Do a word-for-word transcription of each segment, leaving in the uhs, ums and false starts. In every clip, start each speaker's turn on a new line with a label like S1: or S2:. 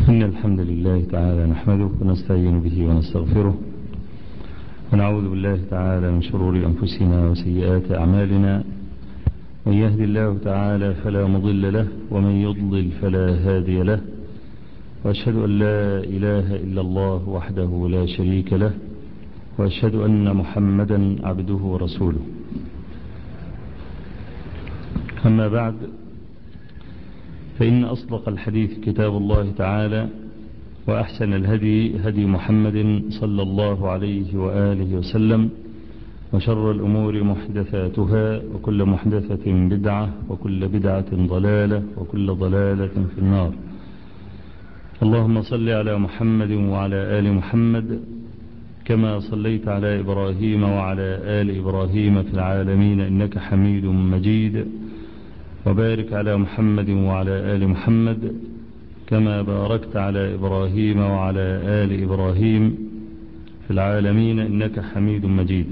S1: إن الحمد لله تعالى نحمده ونستعين به ونستغفره ونعوذ بالله تعالى من شرور أنفسنا وسيئات أعمالنا. من يهدي الله تعالى فلا مضل له ومن يضلل فلا هادي له، وأشهد أن لا إله إلا الله وحده لا شريك له، وأشهد أن محمدا عبده ورسوله. أما بعد، فإن أصدق الحديث كتاب الله تعالى، وأحسن الهدي هدي محمد صلى الله عليه وآله وسلم، وشر الأمور محدثاتها، وكل محدثة بدعة، وكل بدعة ضلالة، وكل ضلالة في النار. اللهم صل على محمد وعلى آل محمد كما صليت على إبراهيم وعلى آل إبراهيم في العالمين إنك حميد مجيد، وبارك على محمد وعلى آل محمد كما باركت على إبراهيم وعلى آل إبراهيم في العالمين إنك حميد مجيد.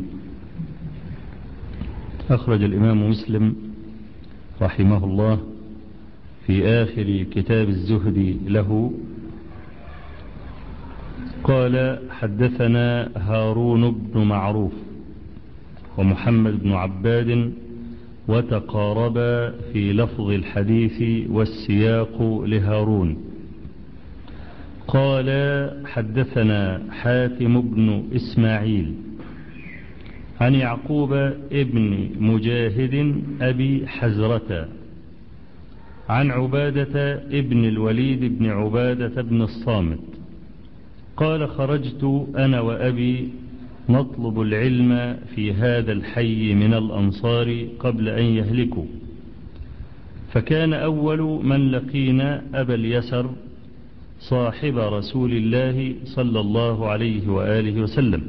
S1: أخرج الإمام مسلم رحمه الله في آخر كتاب الزهد له قال: حدثنا هارون بن معروف ومحمد بن عباد، وتقاربا في لفظ الحديث والسياق لهارون. قال: حدثنا حاتم بن إسماعيل عن يعقوب ابن مجاهد أبي حزرة عن عبادة ابن الوليد بن عبادة بن الصامت قال: خرجت أنا وأبي نطلب العلم في هذا الحي من الأنصار قبل أن يهلكوا، فكان أول من لقينا أبا اليسر صاحب رسول الله صلى الله عليه وآله وسلم،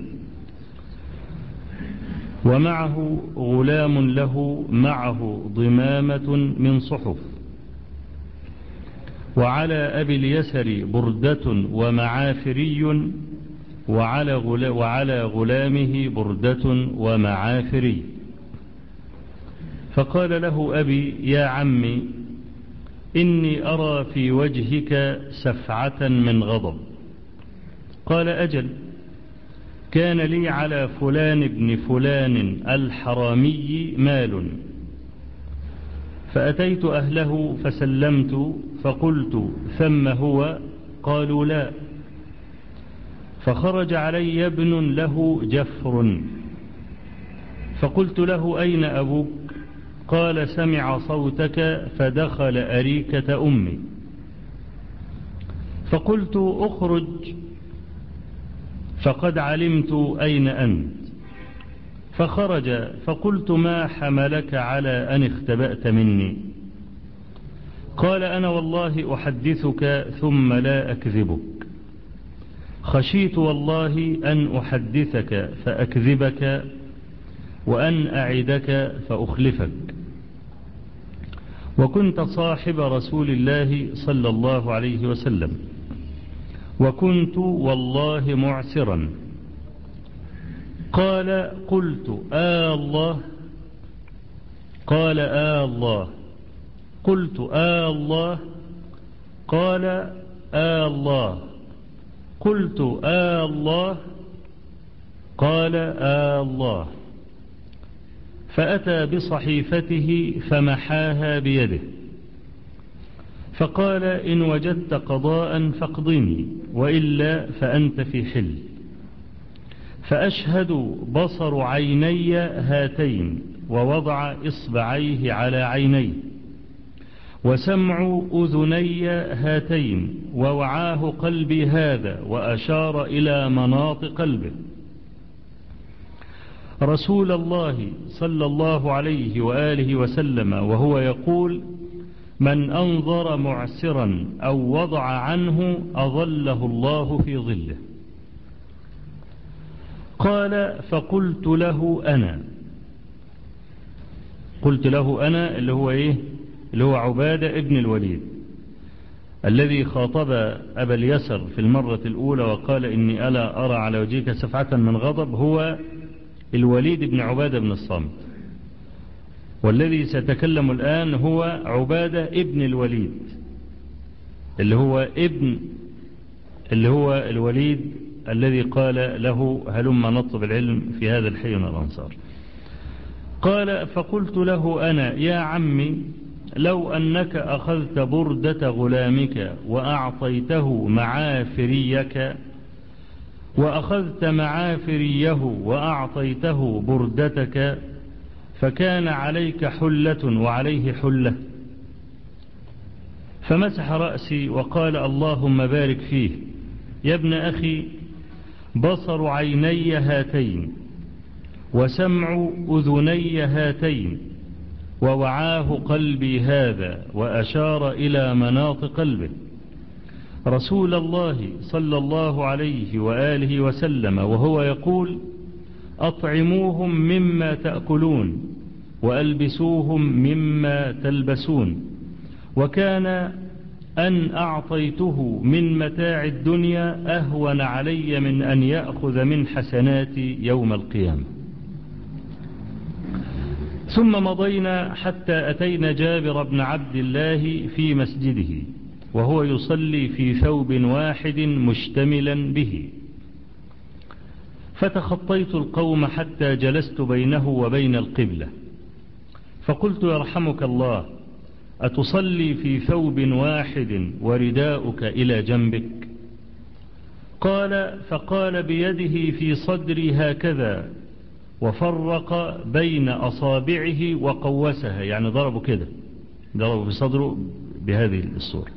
S1: ومعه غلام له معه ضمامة من صحف، وعلى أبي اليسر بردة ومعافري، وعلى, غلا وعلى غلامه بردة ومعافري. فقال له أبي: يا عمي، إني أرى في وجهك سفعة من غضب. قال: أجل، كان لي على فلان ابن فلان الحرامي مال، فأتيت أهله فسلمت فقلت: ثم هو؟ قالوا: لا. فخرج علي ابن له جفر، فقلت له: أين أبوك؟ قال: سمع صوتك فدخل أريكة أمي. فقلت: أخرج فقد علمت أين أنت. فخرج، فقلت: ما حملك على أن اختبأت مني؟ قال: أنا والله أحدثك ثم لا أكذبك، خشيت والله أن أحدثك فأكذبك، وأن أعدك فأخلفك. وكنت صاحب رسول الله صلى الله عليه وسلم، وكنت والله معسرا. قال: قلت: آه الله؟ قال: آه الله. قلت: آه الله؟ قال: آه الله. قلت: آه الله؟ قال: آه الله. فأتى بصحيفته فمحاها بيده، فقال: إن وجدت قضاء فاقضني، وإلا فأنت في حل. فأشهد بصر عيني هاتين، ووضع إصبعيه على عينيه، وسمع أذني هاتين، ووعاه قلبي هذا، وأشار إلى مناط قلبه. رسول الله صلى الله عليه وآله وسلم وهو يقول: من أنظر معسرا أو وضع عنه أظله الله في ظله. قال: فقلت له أنا قلت له أنا اللي هو إيه؟ اللي هو عبادة ابن الوليد الذي خاطب أبا اليسر في المرة الأولى وقال: إني ألا أرى على وجهك سفعة من غضب، هو الوليد بن عبادة بن الصامت. والذي سيتكلم الآن هو عبادة ابن الوليد اللي هو ابن اللي هو الوليد الذي قال له هلم نطلب العلم في هذا الحي من الأنصار. قال فقلت له أنا يا عمي لو أنك أخذت بردة غلامك وأعطيته معافريك وأخذت معافريه وأعطيته بردتك فكان عليك حلة وعليه حلة. فمسح رأسي وقال اللهم بارك فيه يا ابن أخي، بصر عيني هاتين وسمع أذني هاتين ووعاه قلبي هذا، وأشار إلى مناط قلبه، رسول الله صلى الله عليه وآله وسلم وهو يقول أطعموهم مما تأكلون وألبسوهم مما تلبسون، وكان أن أعطيته من متاع الدنيا أهون علي من أن يأخذ من حسناتي يوم القيامة. ثم مضينا حتى أتينا جابر بن عبد الله في مسجده وهو يصلي في ثوب واحد مشتملا به، فتخطيت القوم حتى جلست بينه وبين القبلة، فقلت يرحمك الله أتصلي في ثوب واحد ورداؤك إلى جنبك؟ قال فقال بيده في صدري هكذا وفرق بين أصابعه وقوسها، يعني ضربه كده، ضربه في صدره بهذه الصورة.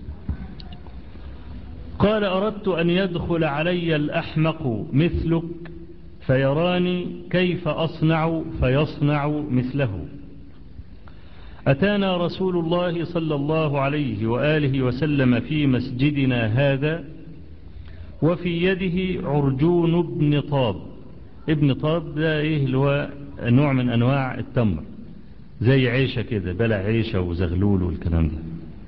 S1: قال أردت أن يدخل علي الأحمق مثلك فيراني كيف أصنع فيصنع مثله. أتانا رسول الله صلى الله عليه وآله وسلم في مسجدنا هذا وفي يده عرجون ابن طاب. ابن طاب ده إيه اللي هو نوع من أنواع التمر، زي عيشة كده، بلع عيشة وزغلول والكلام ده.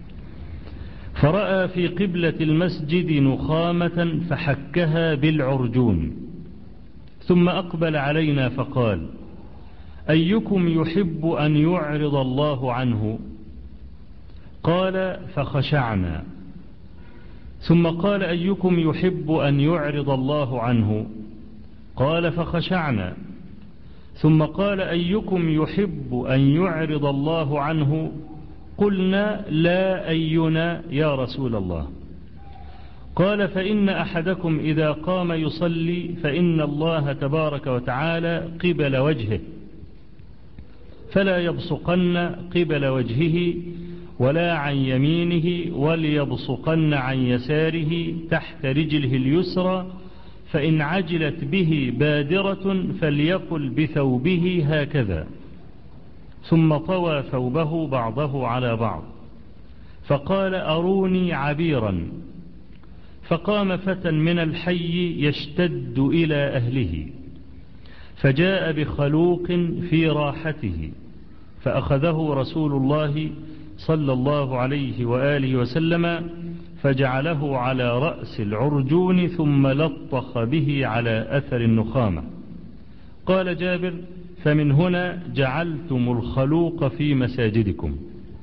S1: فرأى في قبلة المسجد نخامة فحكها بالعرجون، ثم أقبل علينا فقال أيكم يحب أن يعرض الله عنه؟ قال فخشعنا. ثم قال أيكم يحب أن يعرض الله عنه؟ قال فخشعنا. ثم قال أيكم يحب أن يعرض الله عنه؟ قلنا لا أينا يا رسول الله. قال فإن أحدكم إذا قام يصلي فإن الله تبارك وتعالى قبل وجهه، فلا يبصقن قبل وجهه ولا عن يمينه، وليبصقن عن يساره تحت رجله اليسرى، فإن عجلت به بادرة فليقل بثوبه هكذا، ثم طوى ثوبه بعضه على بعض فقال أروني عبيرا. فقام فتى من الحي يشتد إلى أهله، فجاء بخلوق في راحته، فأخذه رسول الله صلى الله عليه وآله وسلم فجعله على رأس العرجون ثم لطخ به على أثر النخامة. قال جابر فمن هنا جعلتم الخلوق في مساجدكم.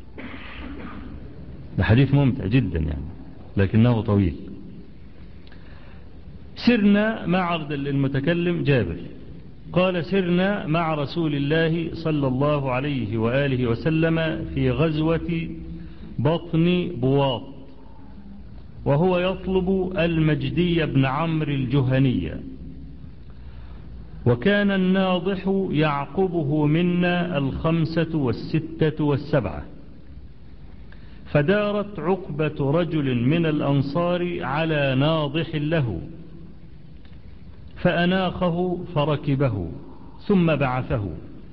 S1: ده حديث ممتع جدا يعني، لكنه طويل. سرنا مع المتكلم جابر قال سرنا مع رسول الله صلى الله عليه وآله وسلم في غزوة بطن بواط، وهو يطلب المجدي بن عمرو الجهني، وكان الناضح يعقبه منا الخمسة والستة والسبعة، فدارت عقبة رجل من الأنصار على ناضح له، فأناخه فركبه ثم بعثه،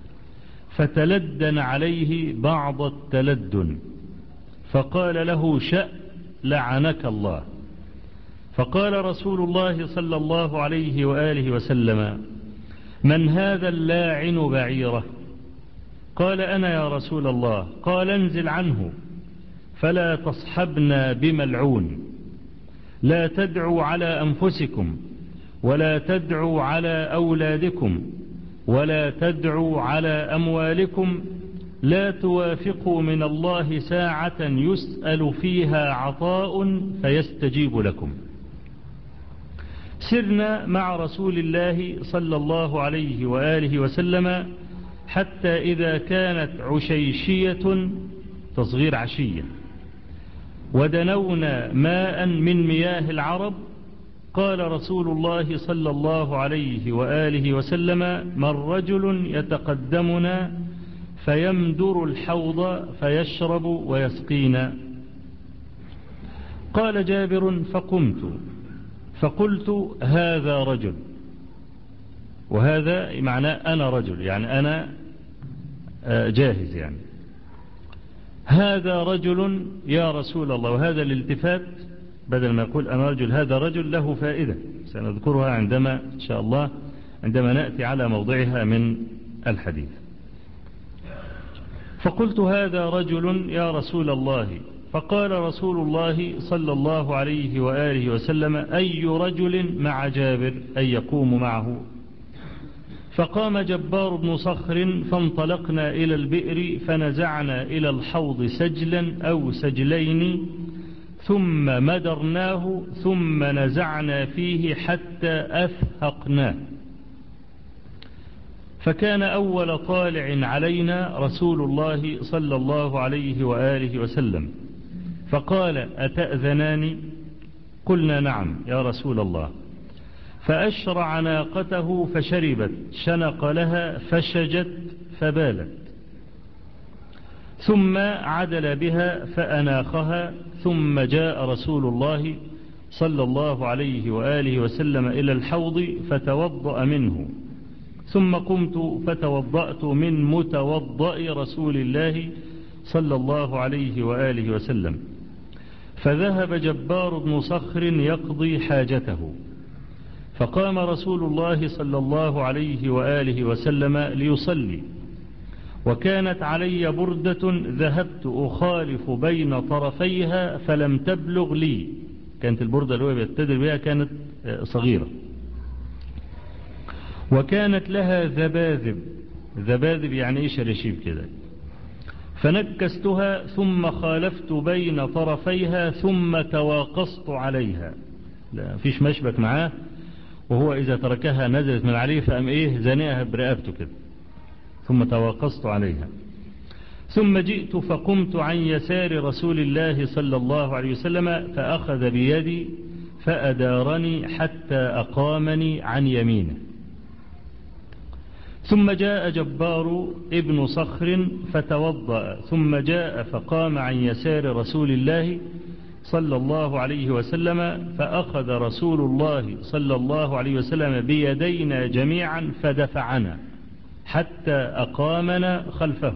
S1: فتلدن عليه بعض التلدن، فقال له شأ لعنك الله. فقال رسول الله صلى الله عليه وآله وسلم من هذا اللاعن بعيره؟ قال أنا يا رسول الله. قال انزل عنه فلا تصحبنا بملعون، لا تدعوا على أنفسكم ولا تدعوا على أولادكم ولا تدعوا على أموالكم، لا توافقوا من الله ساعة يسأل فيها عطاء فيستجيب لكم. سرنا مع رسول الله صلى الله عليه وآله وسلم حتى إذا كانت عشيشية تصغير عشية ودنونا ماء من مياه العرب قال رسول الله صلى الله عليه وآله وسلم من رجل يتقدمنا فيمدر الحوض فيشرب ويسقينا. قال جابر فقمت فقلت هذا رجل، وهذا معناه أنا رجل، يعني أنا جاهز، يعني هذا رجل يا رسول الله. وهذا الالتفات بدل ما يقول أنا رجل هذا رجل له فائدة سنذكرها عندما إن شاء الله عندما نأتي على موضعها من الحديث. فقلت هذا رجل يا رسول الله. فقال رسول الله صلى الله عليه وآله وسلم أي رجل مع جابر أي يقوم معه؟ فقام جبار بن صخر فانطلقنا إلى البئر فنزعنا إلى الحوض سجلا أو سجلين ثم مدرناه ثم نزعنا فيه حتى أفهقناه. فكان أول طالع علينا رسول الله صلى الله عليه وآله وسلم فقال أتأذنان؟ قلنا نعم يا رسول الله. فأشرع ناقته فشربت، شنق لها فشجت فبالت، ثم عدل بها فأناخها، ثم جاء رسول الله صلى الله عليه وآله وسلم إلى الحوض فتوضأ منه، ثم قمت فتوضأت من متوضأ رسول الله صلى الله عليه وآله وسلم. فذهب جبار بن صخر يقضي حاجته، فقام رسول الله صلى الله عليه وآله وسلم ليصلي، وكانت علي بردة ذهبت أخالف بين طرفيها فلم تبلغ لي. كانت البردة اللي هو بيتدر بها كانت صغيرة، وكانت لها ذباذب، ذباذب يعني إيش رشيب كده. فنكستها ثم خالفت بين طرفيها ثم تواقصت عليها، لا فيش مشبك معاه، وهو إذا تركها نزلت من عليه فأم إيه زنقها برقبته كده، ثم تواقصت عليها. ثم جئت فقمت عن يسار رسول الله صلى الله عليه وسلم فأخذ بيدي فأدارني حتى أقامني عن يمينه. ثم جاء جبار ابن صخر فتوضأ، ثم جاء فقام عن يسار رسول الله صلى الله عليه وسلم فأخذ رسول الله صلى الله عليه وسلم بيدينا جميعا فدفعنا حتى أقامنا خلفه.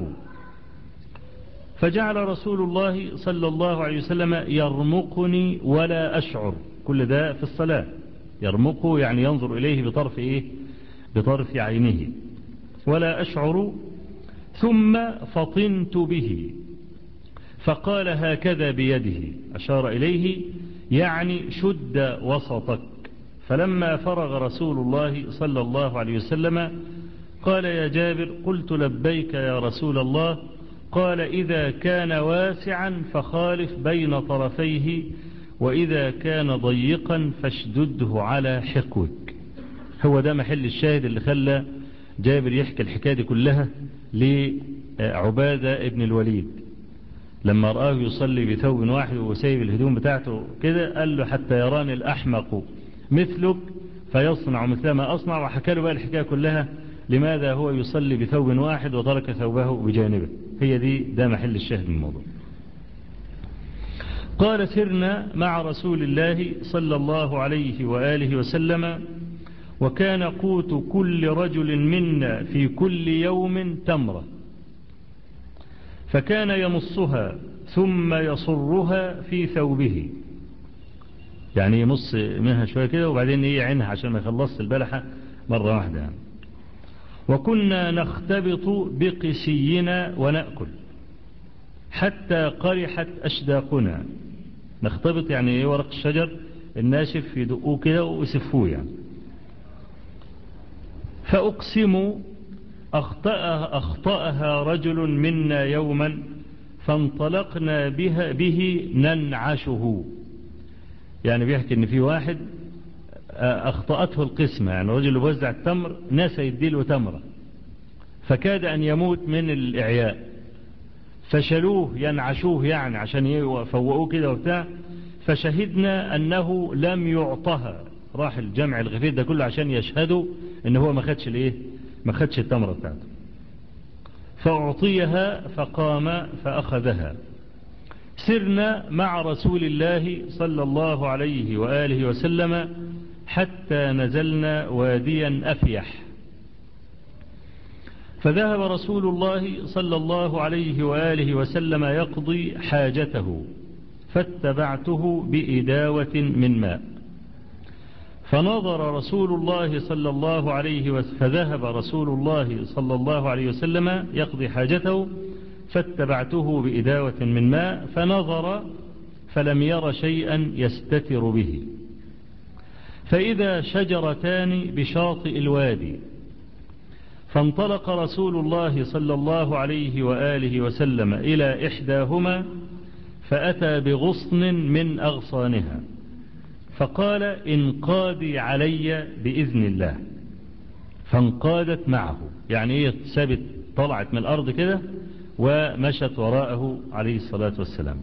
S1: فجعل رسول الله صلى الله عليه وسلم يرمقني ولا أشعر، كل ده في الصلاة، يرمقه يعني ينظر إليه بطرف إيه؟ بطرف عينه، ولا أشعر. ثم فطنت به فقال هكذا بيده، أشار إليه يعني شد وسطك. فلما فرغ رسول الله صلى الله عليه وسلم قال يا جابر قلت لبيك يا رسول الله. قال إذا كان واسعا فخالف بين طرفيه، وإذا كان ضيقا فاشدده على حقوك. هو ده محل الشاهد اللي خلى جابر يحكي الحكاية دي كلها لعبادة ابن الوليد لما رآه يصلي بثوب واحد وسايب الهدوم بتاعته كده، قال له حتى يراني الأحمق مثلك فيصنع مثل ما أصنع. وحكى له بقى الحكاية كلها لماذا هو يصلي بثوب واحد وترك ثوبه بجانبه. هي دي ده محل الشاهد من الموضوع. قال سرنا مع رسول الله صلى الله عليه وآله وسلم، وكان قوت كل رجل منا في كل يوم تمرة، فكان يمصها ثم يصرها في ثوبه، يعني يمص منها شوية كده وبعدين يعينها عشان ما يخلص البلحة مرة واحدة يعني. وكنا نختبط بقسينا ونأكل حتى قرحت أشداقنا. نختبط يعني ورق الشجر الناشف يدقوه كده ويسفوه يعني. فأقسم أخطأها, أخطأها رجل منا يوما فانطلقنا بها به ننعشه، يعني بيحكي ان في واحد أخطأته القسمة، يعني الرجل اللي بوزع التمر نسى يديله تمرة، فكاد أن يموت من الإعياء، فشلوه ينعشوه يعني عشان يفوقوه كده وبتاع، فشهدنا أنه لم يعطها. راح الجمع الغفير ده كله عشان يشهدوا إن هو ما خدش الإيه، ما خدش التمرة بتاعته، فأعطيها فقام فأخذها. سرنا مع رسول الله صلى الله عليه وآله وسلم حتى نزلنا واديا أفيح، فذهب رسول الله صلى الله عليه وآله وسلم يقضي حاجته، فاتبعته بإداوة من ماء، فنظر رسول الله صلى الله عليه وسلم فذهب رسول الله صلى الله عليه وسلم يقضي حاجته، فاتبعته بإداوة من ماء، فنظر فلم ير شيئا يستتر به، فإذا شجرتان بشاطئ الوادي، فانطلق رسول الله صلى الله عليه وآله وسلم إلى إحداهما، فأتى بغصن من أغصانها، فقال انقادي علي بإذن الله، فانقادت معه، يعني هي ثابت طلعت من الأرض كده ومشت وراءه عليه الصلاة والسلام.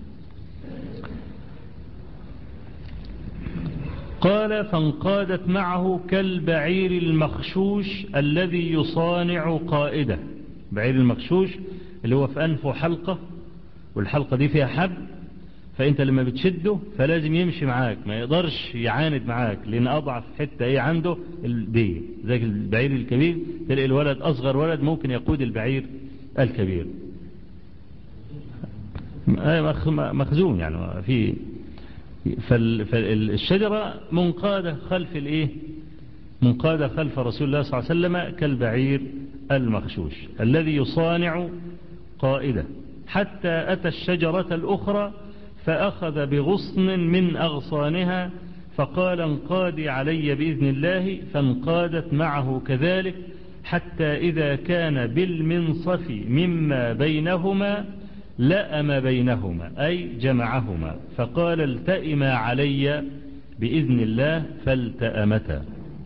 S1: قال فانقادت معه كالبعير المخشوش الذي يصانع قائده. بعير المخشوش اللي هو في أنفه حلقة، والحلقة دي فيها حبل، فأنت لما بتشده فلازم يمشي معاك، ما يقدرش يعاند معاك، لأن أضعف حتة ايه عنده دي، زي البعير الكبير تلاقي الولد أصغر ولد ممكن يقود البعير الكبير، مخزون يعني في. فالشجرة منقادة خلف الايه، منقادة خلف رسول الله صلى الله عليه وسلم كالبعير المخشوش الذي يصانع قائده، حتى أتى الشجرة الأخرى فأخذ بغصن من أغصانها، فقال انقادي علي بإذن الله، فانقادت معه كذلك، حتى إذا كان بالمنصف مما بينهما لأم بينهما، أي جمعهما، فقال التئما علي بإذن الله، فالتأمتا.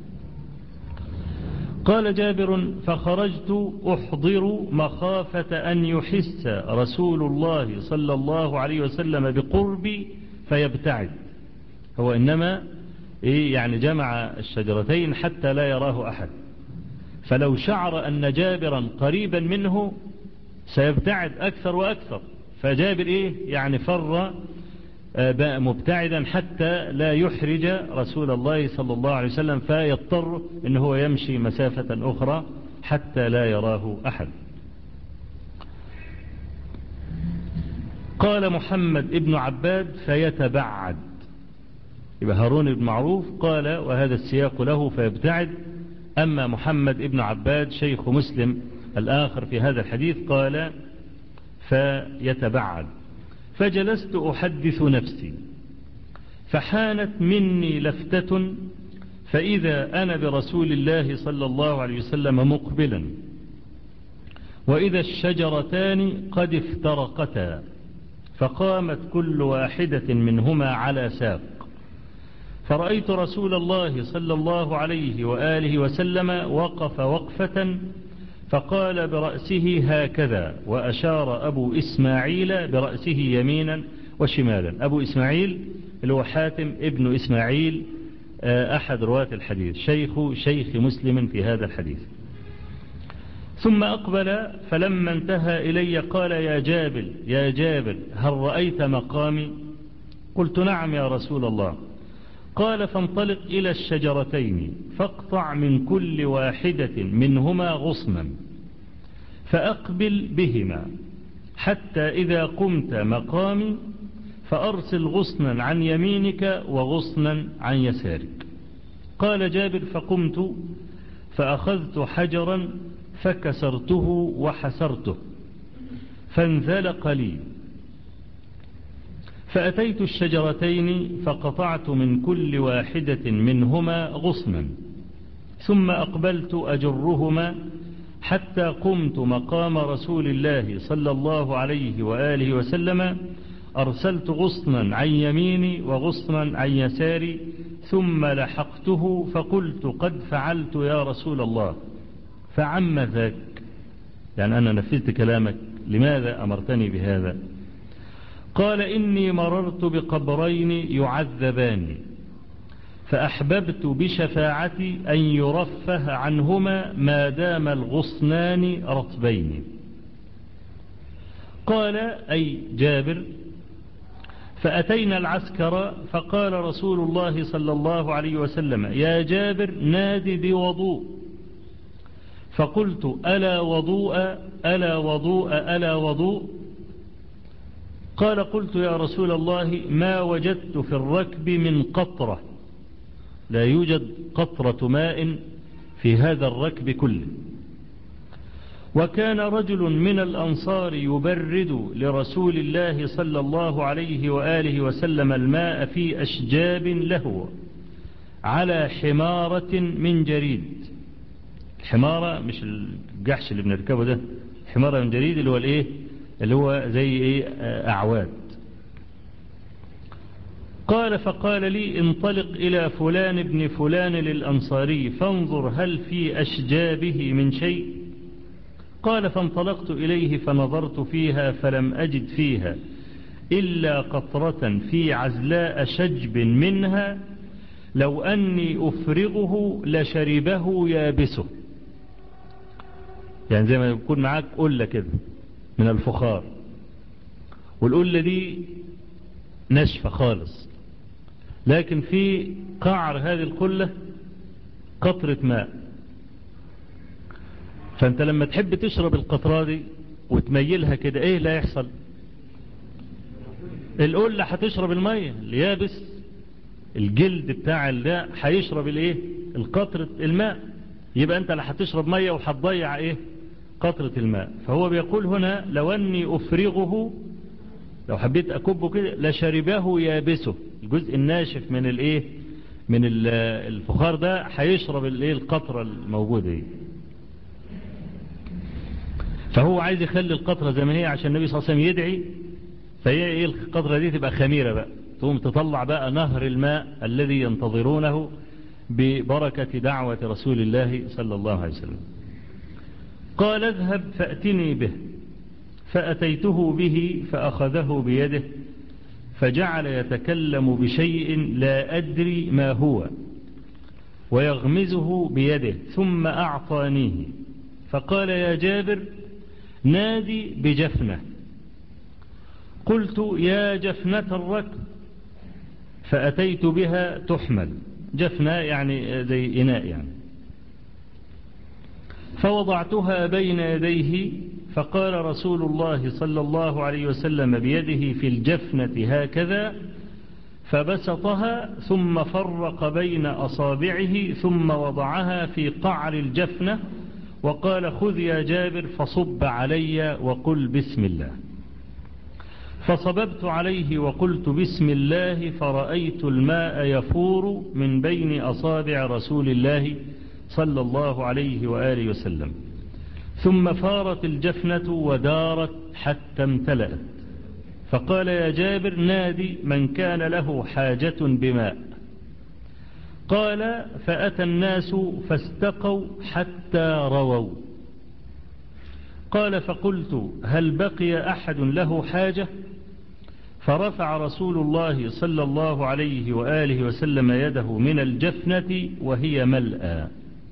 S1: قال جابر فخرجت أحضر مخافة أن يحس رسول الله صلى الله عليه وسلم بقربي فيبتعد، هو إنما إيه يعني جمع الشجرتين حتى لا يراه أحد، فلو شعر أن جابرا قريبا منه سيبتعد أكثر وأكثر، فجابر إيه يعني فر مبتعدا حتى لا يحرج رسول الله صلى الله عليه وسلم، فيضطر إن هو يمشي مسافة أخرى حتى لا يراه أحد. قال محمد ابن عباد فيتبعد، يبقى هارون بن معروف قال وهذا السياق له فيبتعد، أما محمد ابن عباد شيخ مسلم الآخر في هذا الحديث قال فيتبعد. فجلست أحدث نفسي، فحانت مني لفتة، فإذا أنا برسول الله صلى الله عليه وسلم مقبلا، وإذا الشجرتان قد افترقتا، فقامت كل واحدة منهما على ساق، فرأيت رسول الله صلى الله عليه وآله وسلم وقف وقفة، فقال برأسه هكذا، وأشار أبو إسماعيل برأسه يمينا وشمالا. أبو إسماعيل اللي هو حاتم ابن إسماعيل أحد رواة الحديث، شيخ شيخ مسلم في هذا الحديث. ثم أقبل فلما انتهى إلي قال يا جابر يا جابر هل رأيت مقامي؟ قلت نعم يا رسول الله. قال فانطلق إلى الشجرتين فاقطع من كل واحدة منهما غصنا، فأقبل بهما حتى إذا قمت مقامي فأرسل غصنا عن يمينك وغصنا عن يسارك. قال جابر فقمت فأخذت حجرا فكسرته وحسرته فانزلق لي، فأتيت الشجرتين فقطعت من كل واحدة منهما غصنا، ثم أقبلت أجرهما حتى قمت مقام رسول الله صلى الله عليه وآله وسلم، أرسلت غصنا عن يميني وغصنا عن يساري، ثم لحقته فقلت قد فعلت يا رسول الله، فعم ذاك؟ يعني أنا نفذت كلامك، لماذا أمرتني بهذا؟ قال إني مررت بقبرين يعذبان فأحببت بشفاعتي أن يرفه عنهما ما دام الغصنان رطبين. قال أي جابر: فأتينا العسكر فقال رسول الله صلى الله عليه وسلم: يا جابر نادي بوضوء. فقلت: ألا وضوء ألا وضوء ألا وضوء؟ قال: قلت يا رسول الله ما وجدت في الركب من قطرة، لا يوجد قطرة ماء في هذا الركب كله. وكان رجل من الأنصار يبرد لرسول الله صلى الله عليه وآله وسلم الماء في أشجاب له على حمارة من جريد. الحمارة مش الجحش اللي بنركبه ده، حمارة من جريد اللي هو الايه، اللي هو زي ايه، أعواد. قال: فقال لي: انطلق إلى فلان ابن فلان للأنصاري فانظر هل في أشجابه من شيء. قال: فانطلقت إليه فنظرت فيها فلم أجد فيها إلا قطرة في عزلاء شجب منها لو أني أفرغه لشربه يابسه. يعني زي ما يكون معاك قلة كده من الفخار، والقلة دي ناشفة خالص، لكن في قعر هذه القلة قطرة ماء. فأنت لما تحب تشرب القطرة دي وتميلها كده، ايه لا يحصل؟ القلة هتشرب المية اليابس، الجلد بتاع ده هيشرب الايه، القطرة الماء. يبقى انت لا هتشرب مية وهتضيع ايه، قطرة الماء. فهو بيقول هنا: لو اني افرغه، لو حبيت اكبه كده لشربه يابسه، الجزء الناشف من الايه، من الفخار ده هيشرب الايه، القطرة الموجودة دي. فهو عايز يخلي القطرة زي ما هي عشان النبي صلى الله عليه وسلم يدعي، فهي ايه، القطرة دي تبقى خميرة بقى، تقوم تطلع بقى نهر الماء الذي ينتظرونه ببركة دعوة رسول الله صلى الله عليه وسلم. قال: اذهب فأتني به. فأتيته به فأخذه بيده فجعل يتكلم بشيء لا أدري ما هو ويغمزه بيده ثم أعطانيه فقال: يا جابر نادي بجفنة. قلت: يا جفنة الركب. فأتيت بها تحمل، جفنة يعني زي إناء يعني. فوضعتها بين يديه فقال رسول الله صلى الله عليه وسلم بيده في الجفنة هكذا، فبسطها ثم فرق بين أصابعه ثم وضعها في قعر الجفنة وقال: خذ يا جابر فصب علي وقل بسم الله. فصببت عليه وقلت بسم الله فرأيت الماء يفور من بين أصابع رسول الله صلى الله عليه وآله وسلم، ثم فارت الجفنة ودارت حتى امتلأت. فقال: يا جابر نادي من كان له حاجة بماء. قال: فأتى الناس فاستقوا حتى رووا. قال: فقلت: هل بقي أحد له حاجة؟ فرفع رسول الله صلى الله عليه وآله وسلم يده من الجفنة وهي ملأى.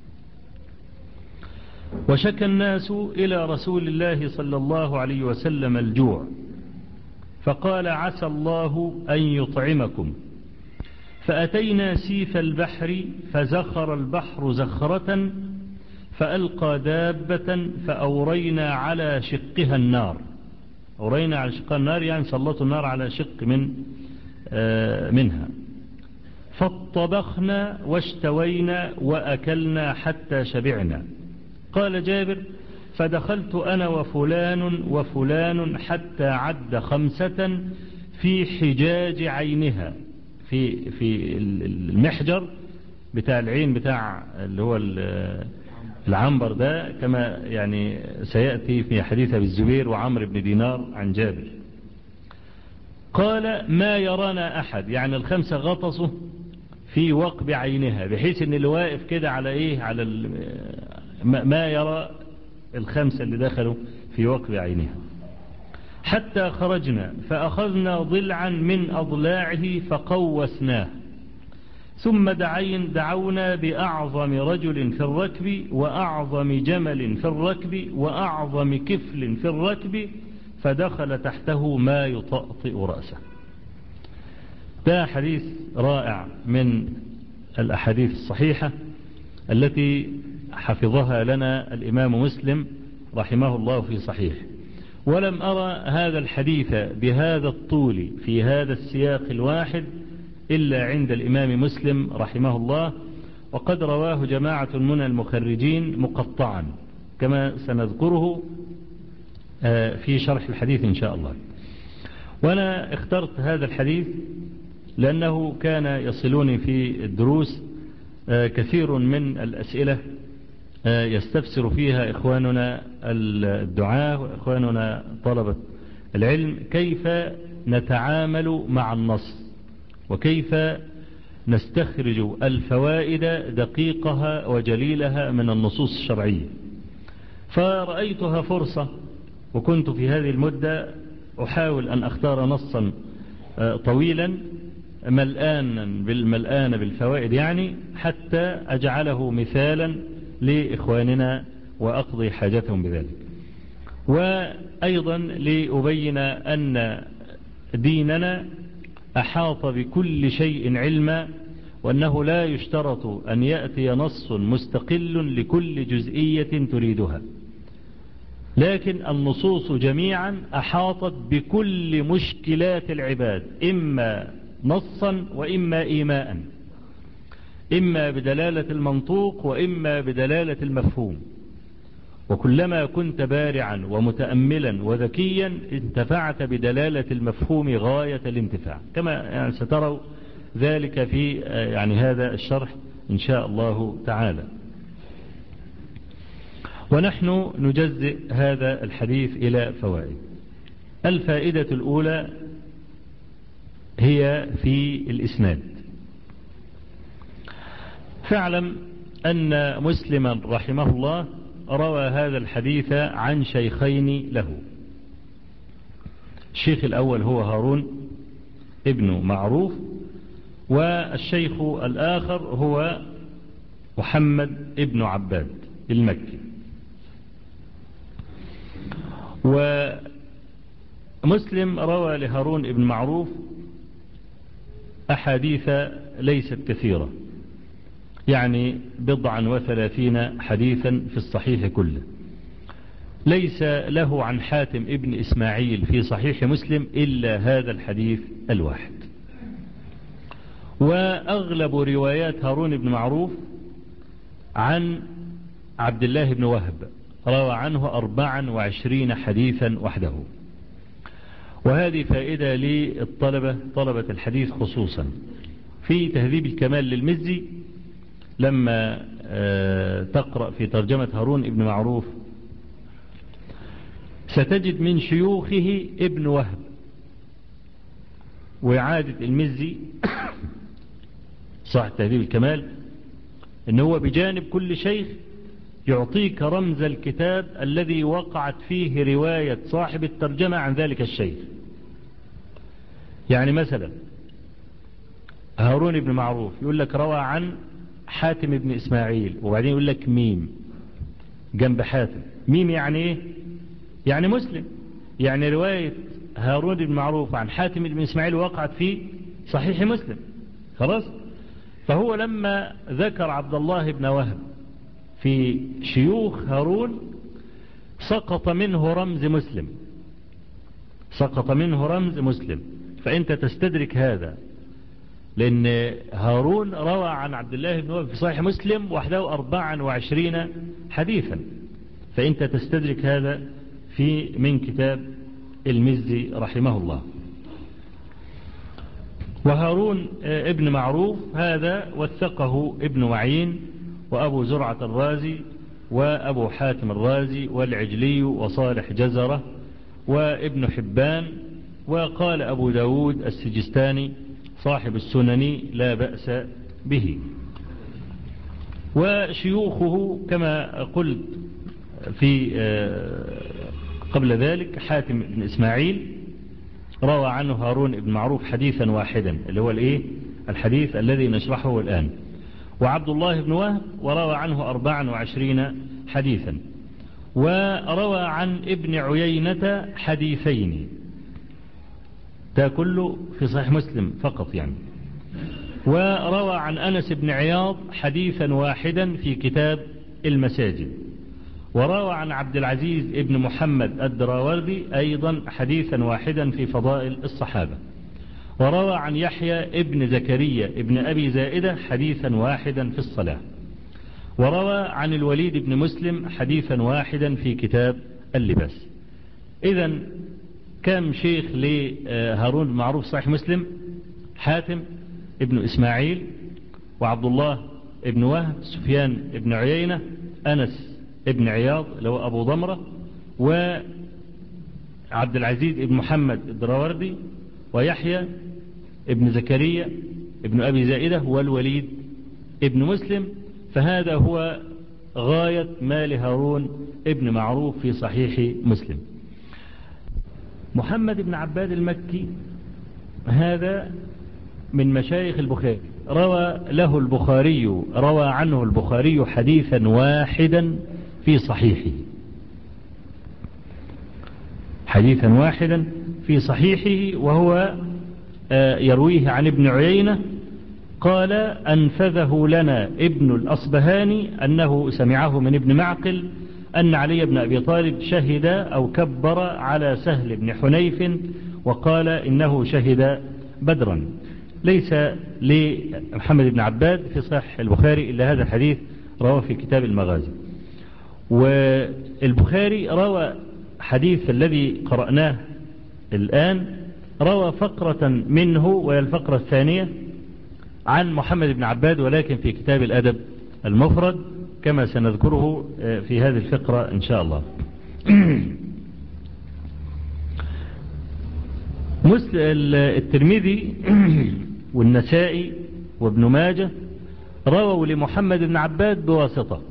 S1: وشكى الناس إلى رسول الله صلى الله عليه وسلم الجوع، فقال: عسى الله أن يطعمكم. فأتينا سيف البحر فزخر البحر زخرة فألقى دابة فأورينا على شقها النار. أورينا على شقها النار يعني سلطوا النار على شق من آه منها. فاطبخنا واشتوينا وأكلنا حتى شبعنا. قال جابر: فدخلت أنا وفلان وفلان حتى عد خمسة في حجاج عينها، في في المحجر بتاع العين بتاع اللي هو العنبر ده، كما يعني سيأتي في حديث أبي الزبير وعمر بن دينار عن جابر. قال: ما يرانا أحد، يعني الخمسة غطسوا في وقب عينها، بحيث ان اللي واقف كده على ايه، على ما يرى الخمسة اللي دخلوا في وقب عينها. حتى خرجنا فأخذنا ضلعا من أضلاعه فقوسناه، ثم دعين دعونا بأعظم رجل في الركب وأعظم جمل في الركب وأعظم كفل في الركب، فدخل تحته ما يطأطئ رأسه. ده حديث رائع من الأحاديث الصحيحة التي حفظها لنا الإمام مسلم رحمه الله في صحيح. ولم أرى هذا الحديث بهذا الطول في هذا السياق الواحد إلا عند الإمام مسلم رحمه الله، وقد رواه جماعة من المخرجين مقطعا كما سنذكره في شرح الحديث إن شاء الله. وأنا اخترت هذا الحديث لأنه كان يصلوني في الدروس كثير من الأسئلة يستفسر فيها إخواننا الدعاة وإخواننا طلبة العلم كيف نتعامل مع النص، وكيف نستخرج الفوائد دقيقها وجليلها من النصوص الشرعية. فرأيتها فرصة، وكنت في هذه المدة أحاول أن أختار نصا طويلا ملآنا بالملآن بالفوائد، يعني حتى أجعله مثالا لإخواننا وأقضي حاجتهم بذلك. وأيضا لأبين أن ديننا أحاط بكل شيء علما، وأنه لا يشترط أن يأتي نص مستقل لكل جزئية تريدها، لكن النصوص جميعا أحاطت بكل مشكلات العباد، إما نصا وإما إيماء، إما بدلالة المنطوق وإما بدلالة المفهوم. وكلما كنت بارعا ومتأملا وذكيا انتفعت بدلالة المفهوم غاية الانتفاع، كما يعني ستروا ذلك في يعني هذا الشرح إن شاء الله تعالى. ونحن نجزئ هذا الحديث إلى فوائد. الفائدة الأولى هي في الإسناد. فاعلم أن مسلما رحمه الله روى هذا الحديث عن شيخين له. الشيخ الأول هو هارون ابن معروف، والشيخ الآخر هو محمد ابن عباد المكي. ومسلم روى لهارون ابن معروف أحاديث ليست كثيرة، يعني بضعا وثلاثين حديثا في الصحيح كله. ليس له عن حاتم ابن إسماعيل في صحيح مسلم إلا هذا الحديث الواحد. وأغلب روايات هارون بن معروف عن عبد الله بن وهب، روى عنه أربعا وعشرين حديثا وحده. وهذه فائدة للطلبة طلبة الحديث خصوصا. في تهذيب الكمال للمزي لما تقرأ في ترجمة هارون ابن معروف ستجد من شيوخه ابن وهب. وإعادة المزي صح تهذيب الكمال إن هو بجانب كل شيخ يعطيك رمز الكتاب الذي وقعت فيه رواية صاحب الترجمة عن ذلك الشيخ. يعني مثلا هارون بن معروف يقول لك روى عن حاتم بن إسماعيل، وبعدين يقول لك ميم جنب حاتم. ميم يعني ايه؟ يعني مسلم، يعني رواية هارون بن معروف عن حاتم بن إسماعيل وقعت في صحيح مسلم. خلاص. فهو لما ذكر عبد الله بن وهب في شيوخ هارون سقط منه رمز مسلم، سقط منه رمز مسلم. فأنت تستدرك هذا، لأن هارون روى عن عبد الله بن وهب في صحيح مسلم وحده أربعا وعشرين حديثا، فأنت تستدرك هذا في من كتاب المزي رحمه الله. وهارون ابن معروف هذا وثقه ابن معين وأبو زرعة الرازي وأبو حاتم الرازي والعجلي وصالح جزرة وابن حبان. وقال أبو داود السجستاني صاحب السنن لا بأس به. وشيوخه كما قلت في قبل ذلك حاتم بن إسماعيل روى عنه هارون بن معروف حديثا واحدا اللي هو الايه الحديث الذي نشرحه الآن، وعبد الله بن وهب وروى عنه أربعا وعشرين حديثا، وروى عن ابن عيينة حديثين، ده كله في صحيح مسلم فقط يعني. وروى عن أنس بن عياض حديثا واحدا في كتاب المساجد، وروى عن عبد العزيز ابن محمد الدراوردي أيضا حديثا واحدا في فضائل الصحابة، وروى عن يحيى ابن زكريا ابن أبي زائدة حديثا واحدا في الصلاة، وروى عن الوليد بن مسلم حديثا واحدا في كتاب اللباس. إذن كم شيخ لهارون بن معروف صحيح مسلم؟ حاتم ابن إسماعيل، وعبد الله ابن وهب، سفيان ابن عيينة، أنس ابن عياض اللي هو أبو ضمرة، وعبد العزيز ابن محمد الدراوردي، ويحيى ابن زكريا ابن أبي زائدة، والوليد ابن مسلم. فهذا هو غاية ما لهارون ابن معروف في صحيح مسلم. محمد بن عباد المكي هذا من مشايخ البخاري، روى له البخاري روى عنه البخاري حديثا واحدا في صحيحه، حديثا واحدا في صحيحه، وهو يرويه عن ابن عيينة قال أنفذه لنا ابن الأصبهاني أنه سمعه من ابن معقل أن علي بن أبي طالب شهد أو كبر على سهل بن حنيف وقال إنه شهد بدرا. ليس لمحمد بن عباد في صحيح البخاري إلا هذا الحديث رواه في كتاب المغازي. والبخاري روى حديث الذي قرأناه الآن، روى فقرة منه وهي الفقرة الثانية عن محمد بن عباد، ولكن في كتاب الأدب المفرد كما سنذكره في هذه الفقرة إن شاء الله. الترمذي والنسائي وابن ماجه رووا لمحمد بن عباد بواسطة،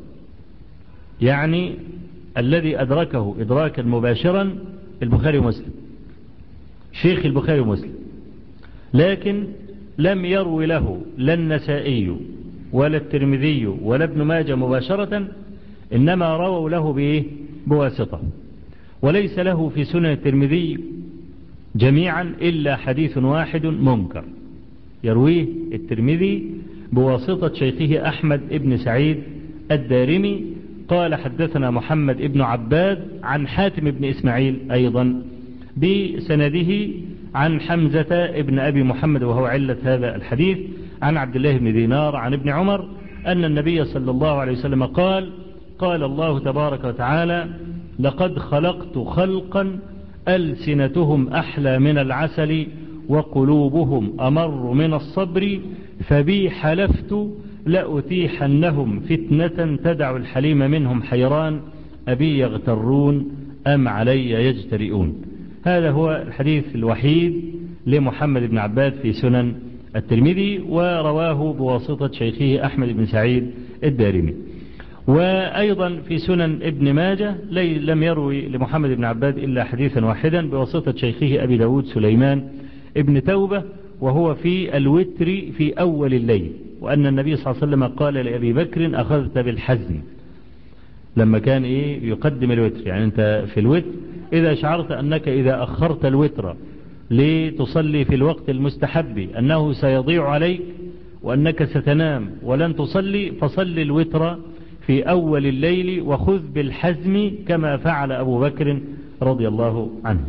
S1: يعني الذي أدركه إدراكا مباشرا البخاري ومسلم، شيخ البخاري ومسلم، لكن لم يروي له لا النسائي ولا الترمذي ولا ابن ماجه مباشرة، إنما رووا له بإيه؟ بواسطة. وليس له في سنن الترمذي جميعا إلا حديث واحد منكر يرويه الترمذي بواسطة شيخه أحمد ابن سعيد الدارمي قال حدثنا محمد ابن عباد عن حاتم ابن إسماعيل أيضا بسنده عن حمزة ابن أبي محمد، وهو علة هذا الحديث، عن عبد الله بن دينار عن ابن عمر أن النبي صلى الله عليه وسلم قال قال الله تبارك وتعالى لقد خلقت خلقا ألسنتهم أحلى من العسل وقلوبهم أمر من الصبر فبي حلفت لأتيحنهم فتنة تدع الحليم منهم حيران أبي يغترون أم علي يجترئون. هذا هو الحديث الوحيد لمحمد بن عباد في سنن الترمذي، ورواه بواسطة شيخه أحمد بن سعيد الدارمي. وأيضا في سنن ابن ماجه لم يروي لمحمد بن عباد إلا حديثا واحدا بواسطة شيخه أبي داود سليمان ابن توبة، وهو في الوتر في أول الليل، وأن النبي صلى الله عليه وسلم قال لأبي بكر أخذت بالحزم، لما كان إيه يقدم الوتر، يعني أنت في الوتر إذا شعرت أنك إذا أخرت الوتر لتصلي في الوقت المستحب أنه سيضيع عليك وأنك ستنام ولن تصلي، فصل الوتر في أول الليل وخذ بالحزم كما فعل أبو بكر رضي الله عنه.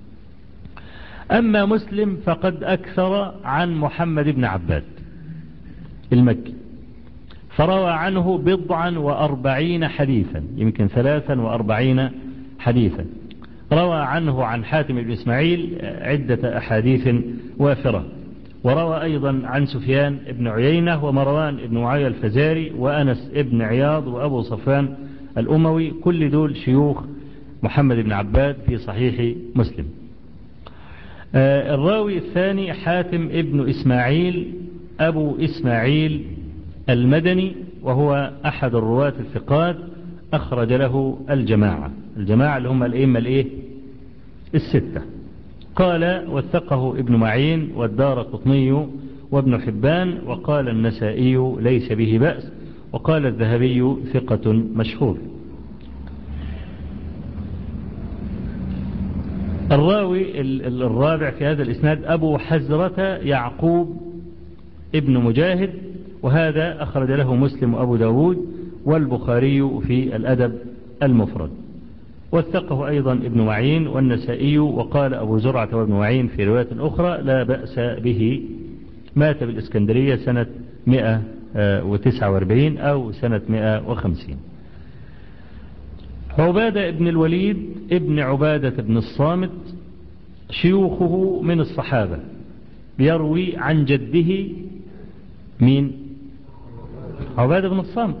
S1: أما مسلم فقد أكثر عن محمد بن عباد المكي، فروى عنه بضعا وأربعين حديثا، يمكن ثلاثا وأربعين حديثا. روى عنه عن حاتم بن إسماعيل عدة أحاديث وافرة، وروى أيضا عن سفيان بن عيينة ومروان بن معاوية الفزاري وأنس بن عياض وأبو صفوان الأموي، كل دول شيوخ محمد بن عباد في صحيح مسلم. الراوي الثاني حاتم ابن إسماعيل أبو إسماعيل المدني، وهو أحد الرواة الثقات، أخرج له الجماعة الجماعة اللي هم الأئمة الإيه الستة. قال وثقه ابن معين والدارقطني وابن حبان، وقال النسائي ليس به بأس، وقال الذهبي ثقة مشهور. الراوي الرابع في هذا الإسناد أبو حزرة يعقوب ابن مجاهد، وهذا أخرج له مسلم وأبو داود والبخاري في الأدب المفرد. وثقه أيضا ابن معين والنسائي، وقال أبو زرعة وابن معين في رواية أخرى لا بأس به. مات بالإسكندرية سنة مئة وتسعة وأربعين أو سنة مئة وخمسين. عبادة ابن الوليد ابن عبادة بن الصامت شيوخه من الصحابة، يروي عن جده مين؟ عبادة بن الصامت.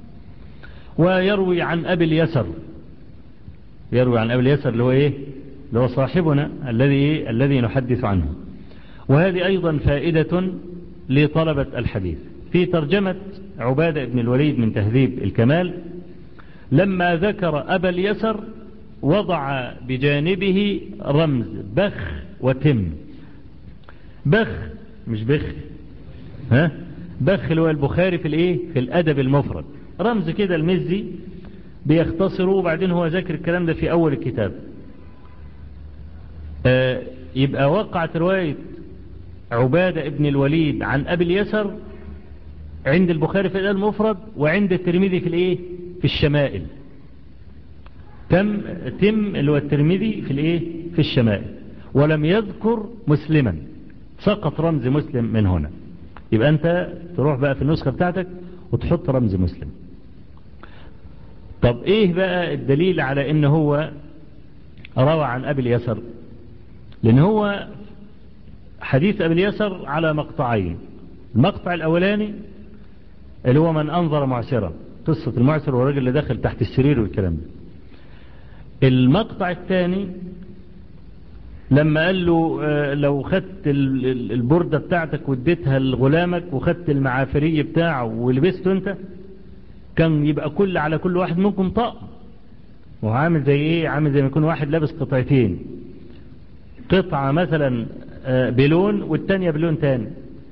S1: ويروي عن أبي اليسر، يروي عن أبي اليسر اللي هو إيه؟ اللي هو صاحبنا الذي الذي نحدث عنه. وهذه أيضا فائدة لطلبة الحديث. في ترجمة عبادة بن الوليد من تهذيب الكمال، لما ذكر أبا اليسر وضع بجانبه رمز بخ وتم. بخ مش بخ، ها بخ اللي هو البخاري في الايه في الأدب المفرد، رمز كده المزي بيختصره، وبعدين هو ذكر الكلام ده في أول الكتاب. آه يبقى وقعت رواية عبادة ابن الوليد عن أبي اليسر عند البخاري في الأدب المفرد، وعند الترمذي في الايه في الشمائل. تم تم اللي هو الترمذي في الايه في الشمائل، ولم يذكر مسلما، سقط رمز مسلم من هنا. يبقى انت تروح بقى في النسخة بتاعتك وتحط رمز مسلم. طب ايه بقى الدليل على ان هو روى عن ابي اليسر؟ لان هو حديث ابي اليسر على مقطعين. المقطع الاولاني اللي هو من انظر معسرا، قصة المعسر والراجل اللي دخل تحت السرير والكلام ده. المقطع الثاني لما قال له لو خدت البردة بتاعتك واديتها لغلامك وخدت المعافري بتاعه ولبسته انت، كان يبقى كل على كل واحد منكم طقم. وهو عامل زي ايه؟ عامل زي ما يكون واحد لابس قطعتين، قطعة مثلا بلون والتانية بلون تاني،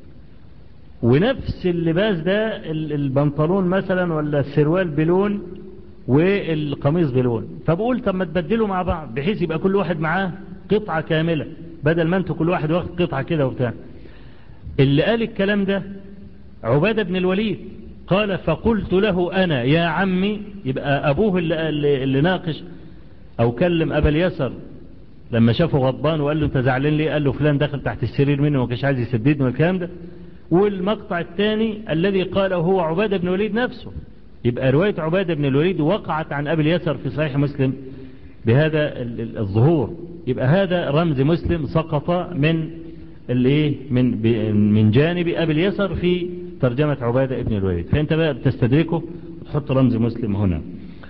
S1: ونفس اللباس ده البنطلون مثلا ولا السروال بلون والقميص بلون. فبقول طب ما تبدلوا مع بعض بحيث يبقى كل واحد معاه قطعة كاملة، بدل ما انتوا كل واحد واخد قطعة كده وبتاع. اللي قال الكلام ده عبادة بن الوليد. قال فقلت له أنا يا عمي، يبقى أبوه اللي, اللي, اللي ناقش أو كلم أبا اليسر لما شافه غضبان وقال له أنت زعلان ليه؟ قال له فلان دخل تحت السرير منه وما كانش عايز يسددني والكلام ده. والمقطع الثاني الذي قاله هو عبادة بن الوليد نفسه. يبقى رواية عبادة بن الوليد وقعت عن أبي اليسر في صحيح مسلم بهذا الظهور. يبقى هذا رمز مسلم سقط من الايه من من جانب أبي اليسر في ترجمة عبادة ابن الوليد. فأنت بقى بتستدركه وتحط رمز مسلم هنا.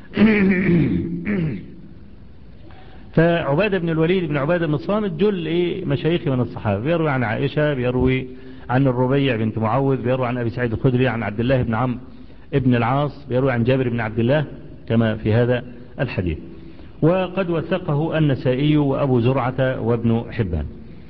S1: فعبادة بن الوليد بن عبادة بن الصامت جل ايه مشايخ من الصحابة، بيروي عن عائشة، بيروي عن الربيع بنت معوذ، بيروي عن أبي سعيد الخدري، عن عبد الله بن عمرو ابن العاص، بيروي عن جابر بن عبد الله كما في هذا الحديث. وقد وثقه النسائي وأبو زرعة وابن حبان.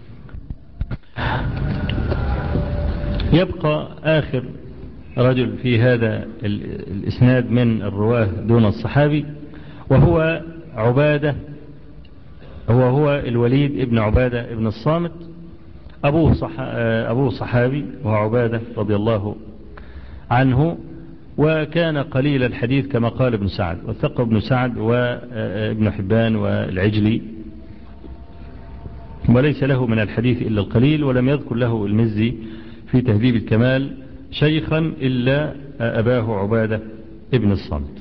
S1: يبقى آخر رجل في هذا الإسناد من الرواه دون الصحابي، وهو عبادة، هو هو الوليد ابن عبادة ابن الصامت. أبوه, صح أبوه صحابي وهو عبادة رضي الله عنه، وكان قليل الحديث كما قال ابن سعد. وثق ابن سعد وابن حبان والعجلي، وليس له من الحديث إلا القليل. ولم يذكر له المزي في تهذيب الكمال شيخا إلا أباه عبادة ابن الصامت.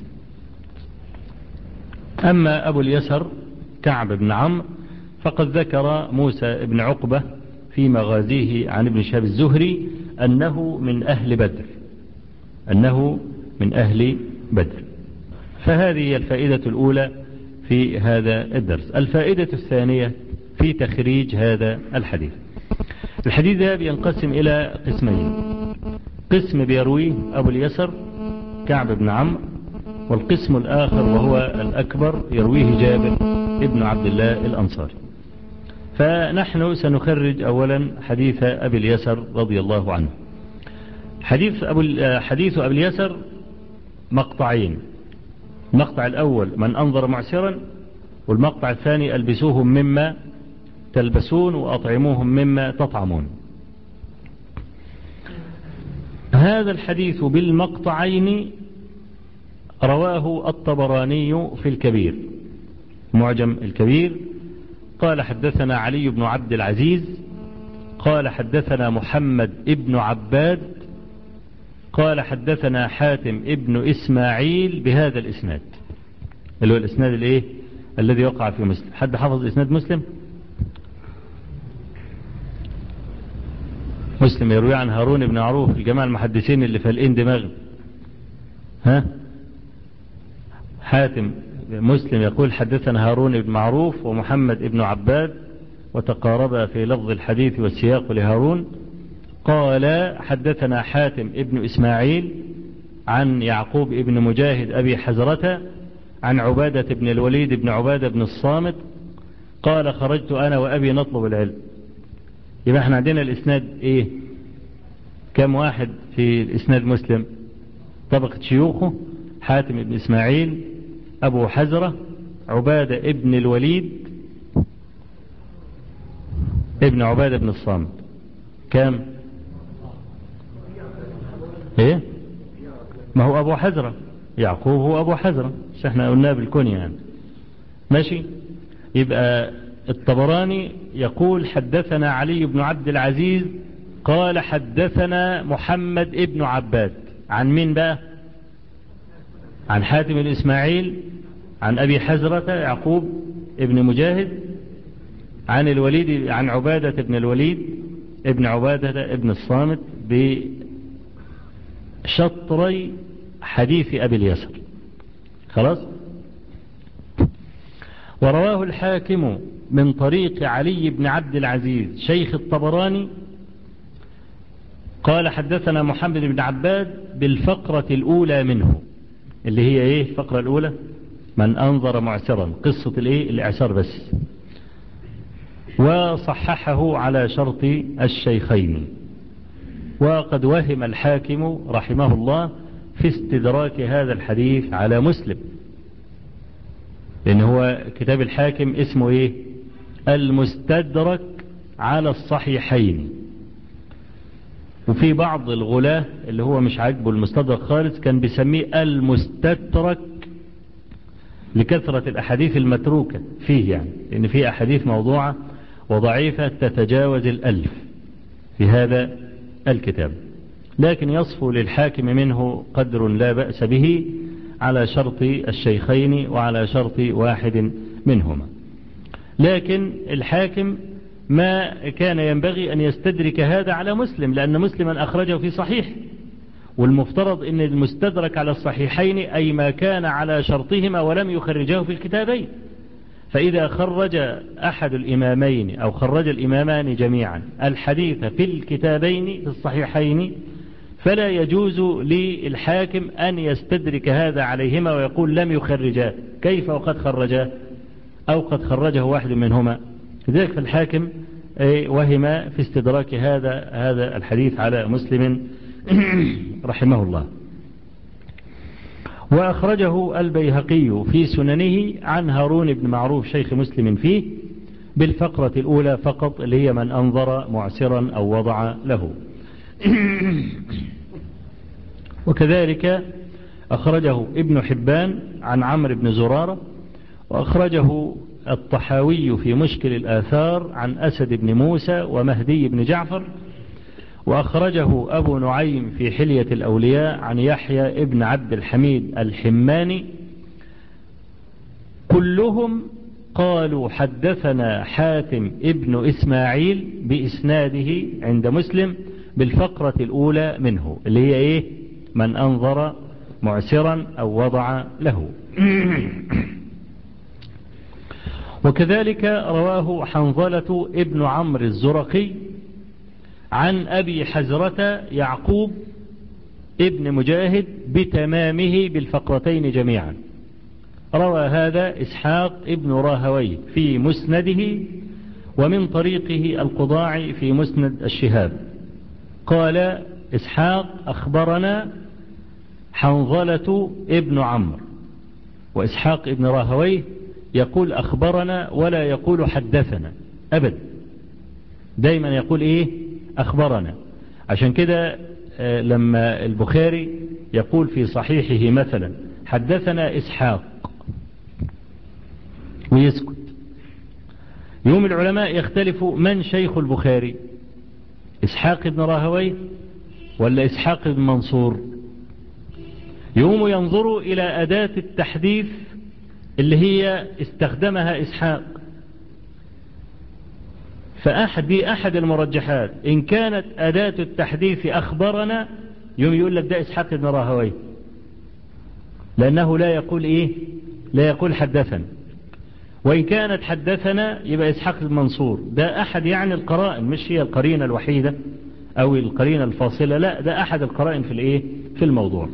S1: أما أبو اليسر كعب بن عمرو فقد ذكر موسى بن عقبة في مغازيه عن ابن شهاب الزهري أنه من أهل بدر، أنه من أهل بدر. فهذه هي الفائدة الأولى في هذا الدرس. الفائدة الثانية في تخريج هذا الحديث. الحديث ده بينقسم إلى قسمين. قسم بيرويه أبو اليسر كعب بن عمرو، والقسم الآخر وهو الأكبر يرويه جابر ابن عبد الله الأنصاري. فنحن سنخرج أولا حديث أبي اليسر رضي الله عنه. حديث أبو حديث أبي اليسر مقطعين. المقطع الأول من أنظر معسرا، والمقطع الثاني ألبسوهم مما تلبسون وأطعموهم مما تطعمون. هذا الحديث بالمقطعين رواه الطبراني في الكبير، معجم الكبير. قال حدثنا علي بن عبد العزيز قال حدثنا محمد ابن عباد قال حدثنا حاتم ابن إسماعيل بهذا الإسناد، اللي هو الإسناد الايه الذي وقع في مسلم. حد حفظ إسناد مسلم؟ مسلم يروي عن هارون بن معروف، الجماعة المحدثين اللي فالقين دماغ. ها حاتم مسلم يقول حدثنا هارون بن معروف ومحمد بن عباد، وتقاربا في لفظ الحديث والسياق لهارون. قال حدثنا حاتم ابن إسماعيل عن يعقوب ابن مجاهد أبي حزرة عن عبادة بن الوليد بن عبادة بن الصامت قال خرجت أنا وأبي نطلب العلم. يبقى احنا عندنا الإسناد ايه؟ كم واحد في الإسناد مسلم؟ طبقة شيوخه حاتم ابن إسماعيل، أبو حزرة، عبادة ابن الوليد ابن عبادة بن الصامت. كم؟ ايه؟ ما هو أبو حزرة، يعقوب هو أبو حزرة، مش احنا قلناه بالكنية يعني. ماشي. يبقى الطبراني يقول حدثنا علي بن عبد العزيز قال حدثنا محمد ابن عباد. عن مين بقى؟ عن حاتم بن إسماعيل عن أبي حزرة يعقوب ابن مجاهد عن الوليد عن عبادة ابن الوليد ابن عبادة ابن الصامت بشطري حديث أبي اليسر. خلاص. ورواه الحاكم من طريق علي بن عبد العزيز شيخ الطبراني قال حدثنا محمد بن عباد بالفقرة الأولى منه، اللي هي ايه الفقرة الأولى؟ من أنظر معسرا، قصة الايه الإعسار بس. وصححه على شرط الشيخين. وقد وهم الحاكم رحمه الله في استدراك هذا الحديث على مسلم، لأن هو كتاب الحاكم اسمه ايه؟ المستدرك على الصحيحين. وفي بعض الغلاة اللي هو مش عاجبه المستدرك خالص كان بيسميه المستترك لكثرة الأحاديث المتروكة فيه، يعني لأن فيه أحاديث موضوعة وضعيفة تتجاوز الألف في هذا الكتاب، لكن يصفو للحاكم منه قدر لا بأس به على شرط الشيخين وعلى شرط واحد منهما. لكن الحاكم ما كان ينبغي أن يستدرك هذا على مسلم، لأن مسلما أخرجه في صحيح، والمفترض أن المستدرك على الصحيحين أي ما كان على شرطهما ولم يخرجه في الكتابين. فإذا خرج أحد الإمامين أو خرج الإمامان جميعا الحديث في الكتابين في الصحيحين فلا يجوز للحاكم أن يستدرك هذا عليهما ويقول لم يخرجاه، كيف وقد خرجاه أو قد خرجه واحد منهما. لذلك فالحاكم وهم في استدراك هذا هذا الحديث على مسلم رحمه الله. وأخرجه البيهقي في سننه عن هارون بن معروف شيخ مسلم فيه بالفقرة الأولى فقط، اللي هي من أنظر معسرا أو وضع له. وكذلك أخرجه ابن حبان عن عمرو بن زرارة، وأخرجه الطحاوي في مشكل الآثار عن أسد بن موسى ومهدي بن جعفر، وأخرجه أبو نعيم في حلية الأولياء عن يحيى ابن عبد الحميد الحماني. كلهم قالوا حدثنا حاتم ابن إسماعيل بإسناده عند مسلم بالفقرة الأولى منه، اللي هي إيه؟ من أنظر معسرا أو وضع له. وكذلك رواه حنظلة ابن عمرو الزرقي عن أبي حزرة يعقوب ابن مجاهد بتمامه بالفقرتين جميعا. روى هذا إسحاق ابن راهويه في مسنده، ومن طريقه القضاعي في مسند الشهاب. قال إسحاق أخبرنا حنظلة ابن عمرو، وإسحاق ابن راهويه يقول أخبرنا ولا يقول حدثنا أبدا، دايما يقول إيه أخبرنا. عشان كده لما البخاري يقول في صحيحه مثلا حدثنا إسحاق ويسكت، يوم العلماء يختلفوا من شيخ البخاري، إسحاق بن راهويه ولا إسحاق بن منصور. يوم ينظروا إلى أداة التحديث اللي هي استخدمها إسحاق، فأحد دي أحد المرجحات. إن كانت أداة التحديث أخبرنا يوم يقول لك ده إسحاق بن راهويه، لأنه لا يقول إيه لا يقول حدثنا. وإن كانت حدثنا يبقى إسحاق بن منصور. ده أحد يعني القرائن، مش هي القرينة الوحيدة أو القرينة الفاصلة، لا ده أحد القرائن في الإيه في الموضوع.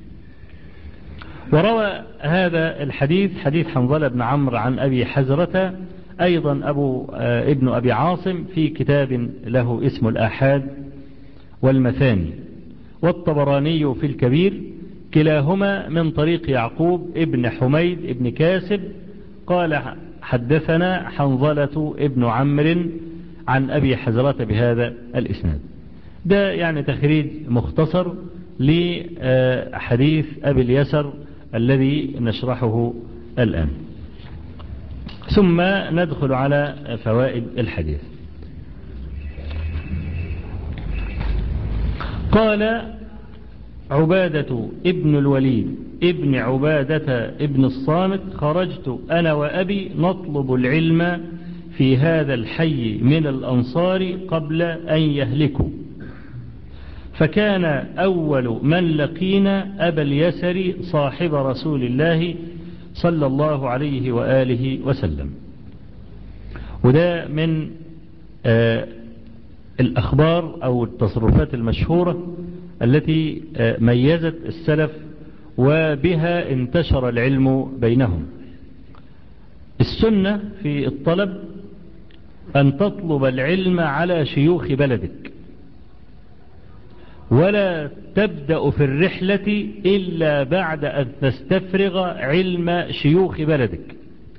S1: وروى هذا الحديث حديث حنظلة بن عمرو عن أبي حزرة أيضا أبو آه ابن أبي عاصم في كتاب له اسم الآحاد والمثاني، والطبراني في الكبير، كلاهما من طريق يعقوب ابن حميد ابن كاسب قال حدثنا حنظلة ابن عمرو عن أبي حزرة بهذا الإسناد. ده يعني تخريج مختصر لحديث أبي اليسر الذي نشرحه الآن، ثم ندخل على فوائد الحديث. قال عبادة ابن الوليد ابن عبادة ابن الصامت خرجت أنا وأبي نطلب العلم في هذا الحي من الأنصار قبل أن يهلكوا، فكان أول من لقينا أبا اليسر صاحب رسول الله صلى الله عليه وآله وسلم. وده من آه الأخبار أو التصرفات المشهورة التي آه ميزت السلف وبها انتشر العلم بينهم. السنة في الطلب أن تطلب العلم على شيوخ بلدك، ولا تبدأ في الرحلة إلا بعد أن تستفرغ علم شيوخ بلدك.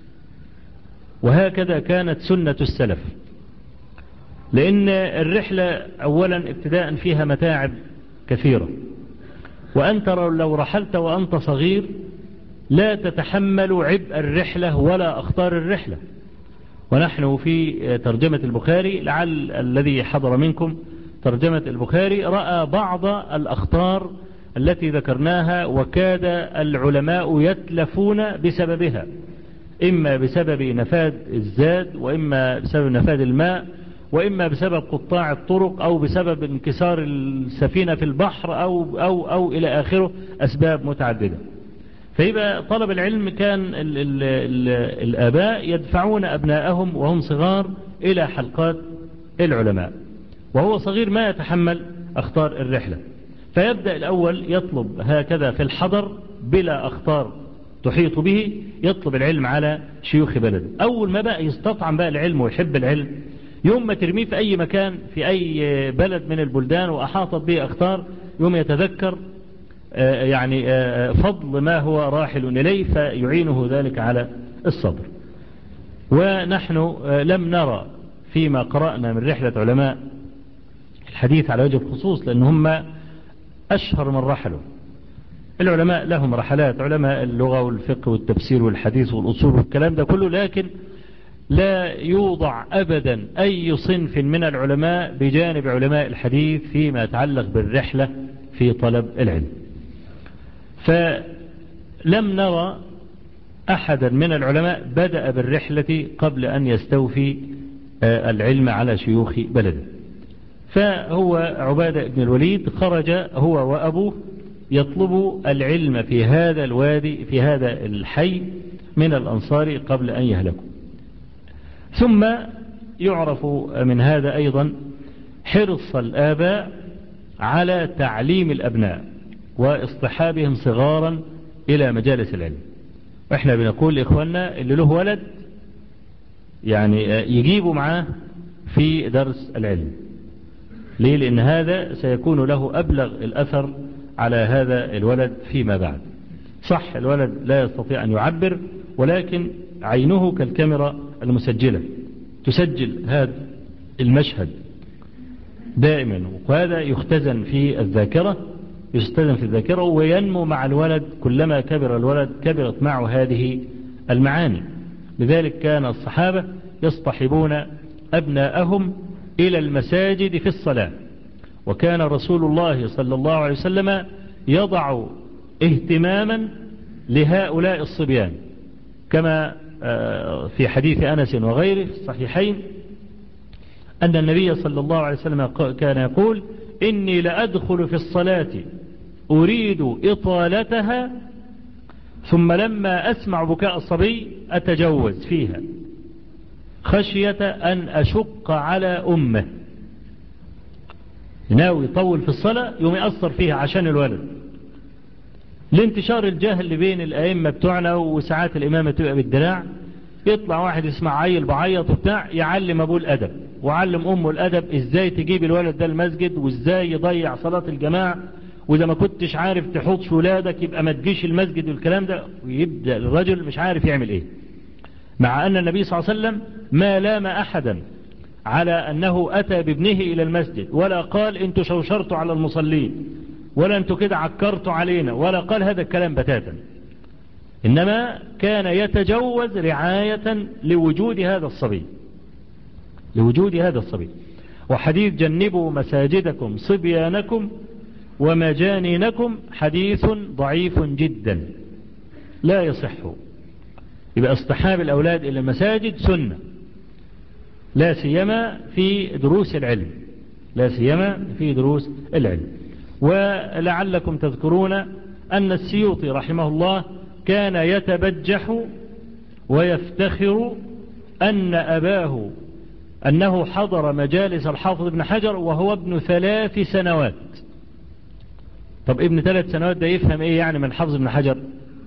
S1: وهكذا كانت سنة السلف، لأن الرحلة أولا ابتداء فيها متاعب كثيرة، وأنت لو رحلت وأنت صغير لا تتحمل عبء الرحلة ولا أخطار الرحلة. ونحن في ترجمة البخاري، لعل الذي حضر منكم ترجمة البخاري رأى بعض الأخطار التي ذكرناها وكاد العلماء يتلفون بسببها، إما بسبب نفاد الزاد، وإما بسبب نفاد الماء، وإما بسبب قطاع الطرق، أو بسبب انكسار السفينة في البحر، أو, أو, أو إلى آخره، أسباب متعددة. فيبقى طلب العلم كان ال ال ال الآباء يدفعون أبناءهم وهم صغار إلى حلقات العلماء، وهو صغير ما يتحمل أخطار الرحلة، فيبدأ الأول يطلب هكذا في الحضر بلا أخطار تحيط به، يطلب العلم على شيوخ بلده. أول ما بقى يستطعم بقى العلم ويحب العلم، يوم ما ترميه في أي مكان في أي بلد من البلدان وأحاطت به أخطار، يوم يتذكر يعني فضل ما هو راحل إليه، فيعينه ذلك على الصبر. ونحن لم نرى فيما قرأنا من رحلة علماء الحديث على وجه الخصوص، لأن هم أشهر من رحلوا. العلماء لهم رحلات، علماء اللغة والفقه والتفسير والحديث والأصول والكلام ده كله، لكن لا يوضع أبدا أي صنف من العلماء بجانب علماء الحديث فيما يتعلق بالرحلة في طلب العلم. فلم نرى أحدا من العلماء بدأ بالرحلة قبل أن يستوفي العلم على شيوخ بلده. فهو عبادة بن الوليد خرج هو وأبوه يطلب العلم في هذا الوادي في هذا الحي من الأنصار قبل أن يهلكوا. ثم يعرف من هذا أيضا حرص الآباء على تعليم الأبناء واصطحابهم صغارا إلى مجالس العلم. وإحنا بنقول لإخواننا اللي له ولد يعني يجيبوا معاه في درس العلم. ليه؟ لأن هذا سيكون له أبلغ الأثر على هذا الولد فيما بعد. صح الولد لا يستطيع أن يعبر، ولكن عينه كالكاميرا المسجلة تسجل هذا المشهد دائما، وهذا يختزن في الذاكرة يختزن في الذاكرة وينمو مع الولد. كلما كبر الولد كبرت معه هذه المعاني. لذلك كان الصحابة يصطحبون أبناءهم إلى المساجد في الصلاة، وكان رسول الله صلى الله عليه وسلم يضع اهتماما لهؤلاء الصبيان، كما في حديث أنس وغيره في الصحيحين أن النبي صلى الله عليه وسلم كان يقول: إني لأدخل في الصلاة أريد إطالتها، ثم لما أسمع بكاء الصبي أتجوز فيها خشية أن أشق على أمه. ناوي يطول في الصلاة يوم يأثر فيها عشان الولد. لانتشار الجهل بين الأئمة بتوعنا، وساعات الإمامة تبقى بالدراع، يطلع واحد يسمع عيل بعيط وبتاع يعلم أبوه الأدب وعلم أمه الأدب، إزاي تجيب الولد ده المسجد وإزاي يضيع صلاة الجماعة، وإذا ما كنتش عارف تحوطش ولادك يبقى ما تجيش المسجد والكلام ده. ويبدأ الرجل مش عارف يعمل إيه، مع أن النبي صلى الله عليه وسلم ما لام أحدا على أنه أتى بابنه إلى المسجد، ولا قال أنتوا شوشرتوا على المصلين، ولا أنتوا كده عكرتوا علينا، ولا قال هذا الكلام بتاتا. إنما كان يتجوز رعاية لوجود هذا الصبي لوجود هذا الصبي وحديث جنبوا مساجدكم صبيانكم ومجانينكم حديث ضعيف جدا لا يصح. يبقى اصطحاب الأولاد إلى المساجد سنة، لا سيما في دروس العلم لا سيما في دروس العلم. ولعلكم تذكرون أن السيوطي رحمه الله كان يتبجح ويفتخر أن أباه أنه حضر مجالس الحافظ ابن حجر وهو ابن ثلاث سنوات. طب ابن ثلاث سنوات ده يفهم ايه يعني من حفظ ابن حجر؟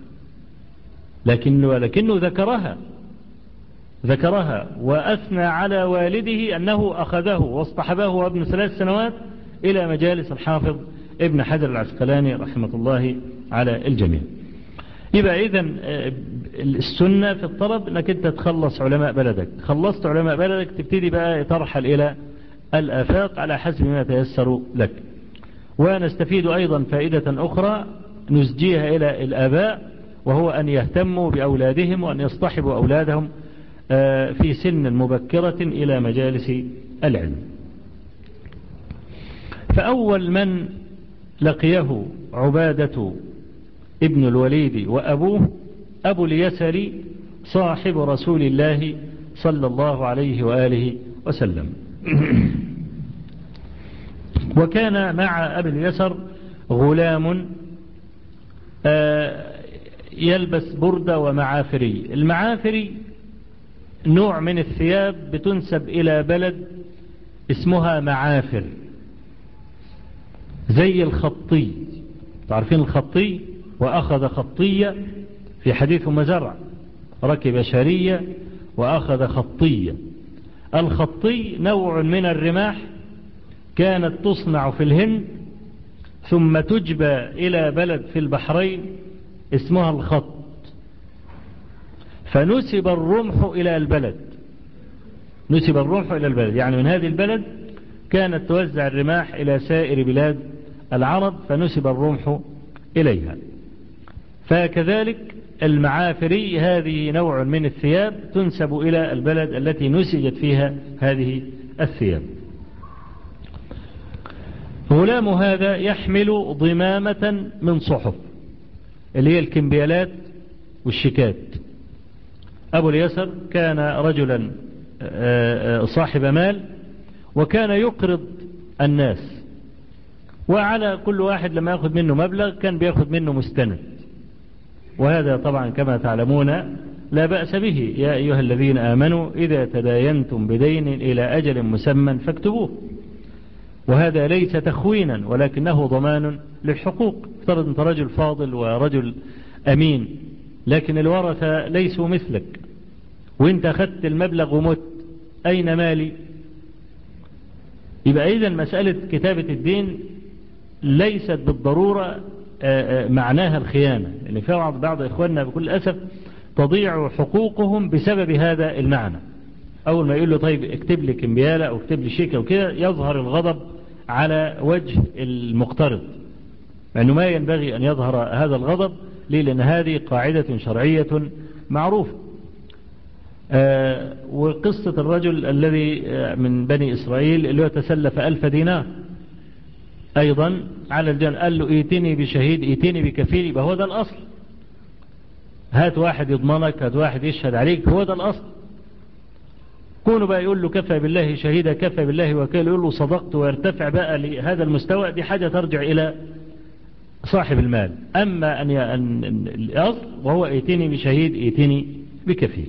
S1: لكنه, لكنه ذكرها ذكرها وأثنى على والده أنه أخذه واصطحبه وابن ثلاث سنوات إلى مجالس الحافظ ابن حجر العسقلاني رحمة الله على الجميع. يبقى إذن السنة في الطلب أنك أنت تخلص علماء بلدك، خلصت علماء بلدك تبتدي بقى ترحل إلى الآفاق على حسب ما تيسر لك. ونستفيد أيضا فائدة أخرى نسجيها إلى الآباء، وهو أن يهتموا بأولادهم وأن يصطحبوا أولادهم في سن مبكرة إلى مجالس العلم. فأول من لقيه عبادة ابن الوليد وأبوه أبو اليسر صاحب رسول الله صلى الله عليه وآله وسلم. وكان مع أبي اليسر غلام يلبس بردة ومعافري. المعافري نوع من الثياب بتنسب إلى بلد اسمها معافر، زي الخطي. تعرفين الخطي؟ وأخذ خطية في حديث مزرع، ركب شرية وأخذ خطية. الخطي نوع من الرماح كانت تصنع في الهند ثم تجبى إلى بلد في البحرين اسمها الخط، فنسب الرمح إلى البلد نسب الرمح إلى البلد يعني من هذه البلد كانت توزع الرماح إلى سائر بلاد العرب، فنسب الرمح إليها. فكذلك المعافري هذه نوع من الثياب تنسب إلى البلد التي نسجت فيها هذه الثياب. غلام هذا يحمل ضمامة من صحف اللي هي الكمبيالات والشيكات. أبو اليسر كان رجلا صاحب مال، وكان يقرض الناس، وعلى كل واحد لما يأخذ منه مبلغ كان بيأخذ منه مستند، وهذا طبعا كما تعلمون لا بأس به. يا أيها الذين آمنوا إذا تداينتم بدين إلى أجل مسمى فاكتبوه. وهذا ليس تخوينا ولكنه ضمان للحقوق. افترض أنت رجل فاضل ورجل أمين، لكن الورثة ليسوا مثلك، وانت أخذت المبلغ ومت، أين مالي؟ يبقى إذن مسألة كتابة الدين ليست بالضرورة معناها الخيانة، لأن في بعض بعض إخواننا بكل أسف تضيع حقوقهم بسبب هذا المعنى. أول ما يقول له طيب اكتب لي كمبيالة أو اكتب لي شيك أو كده، يظهر الغضب على وجه المقترض، مع أنه ما ينبغي أن يظهر هذا الغضب. ليه؟ لأن هذه قاعدة شرعية معروفة. آه وقصة الرجل الذي من بني إسرائيل اللي هو تسلف ألف دينار أيضا على الجن، قال له ايتني بشهيد ايتني بكفيل، يبقى هو ده الأصل. هات واحد يضمنك، هات واحد يشهد عليك، هو ده الأصل. كونه بقى يقول له كفى بالله شهيدا كفى بالله وكيل، يقول له صدقت ويرتفع بقى لهذا المستوى، دي حاجة ترجع إلى صاحب المال. أما أن أن الأصل وهو ايتني بشهيد ايتني بكفيل.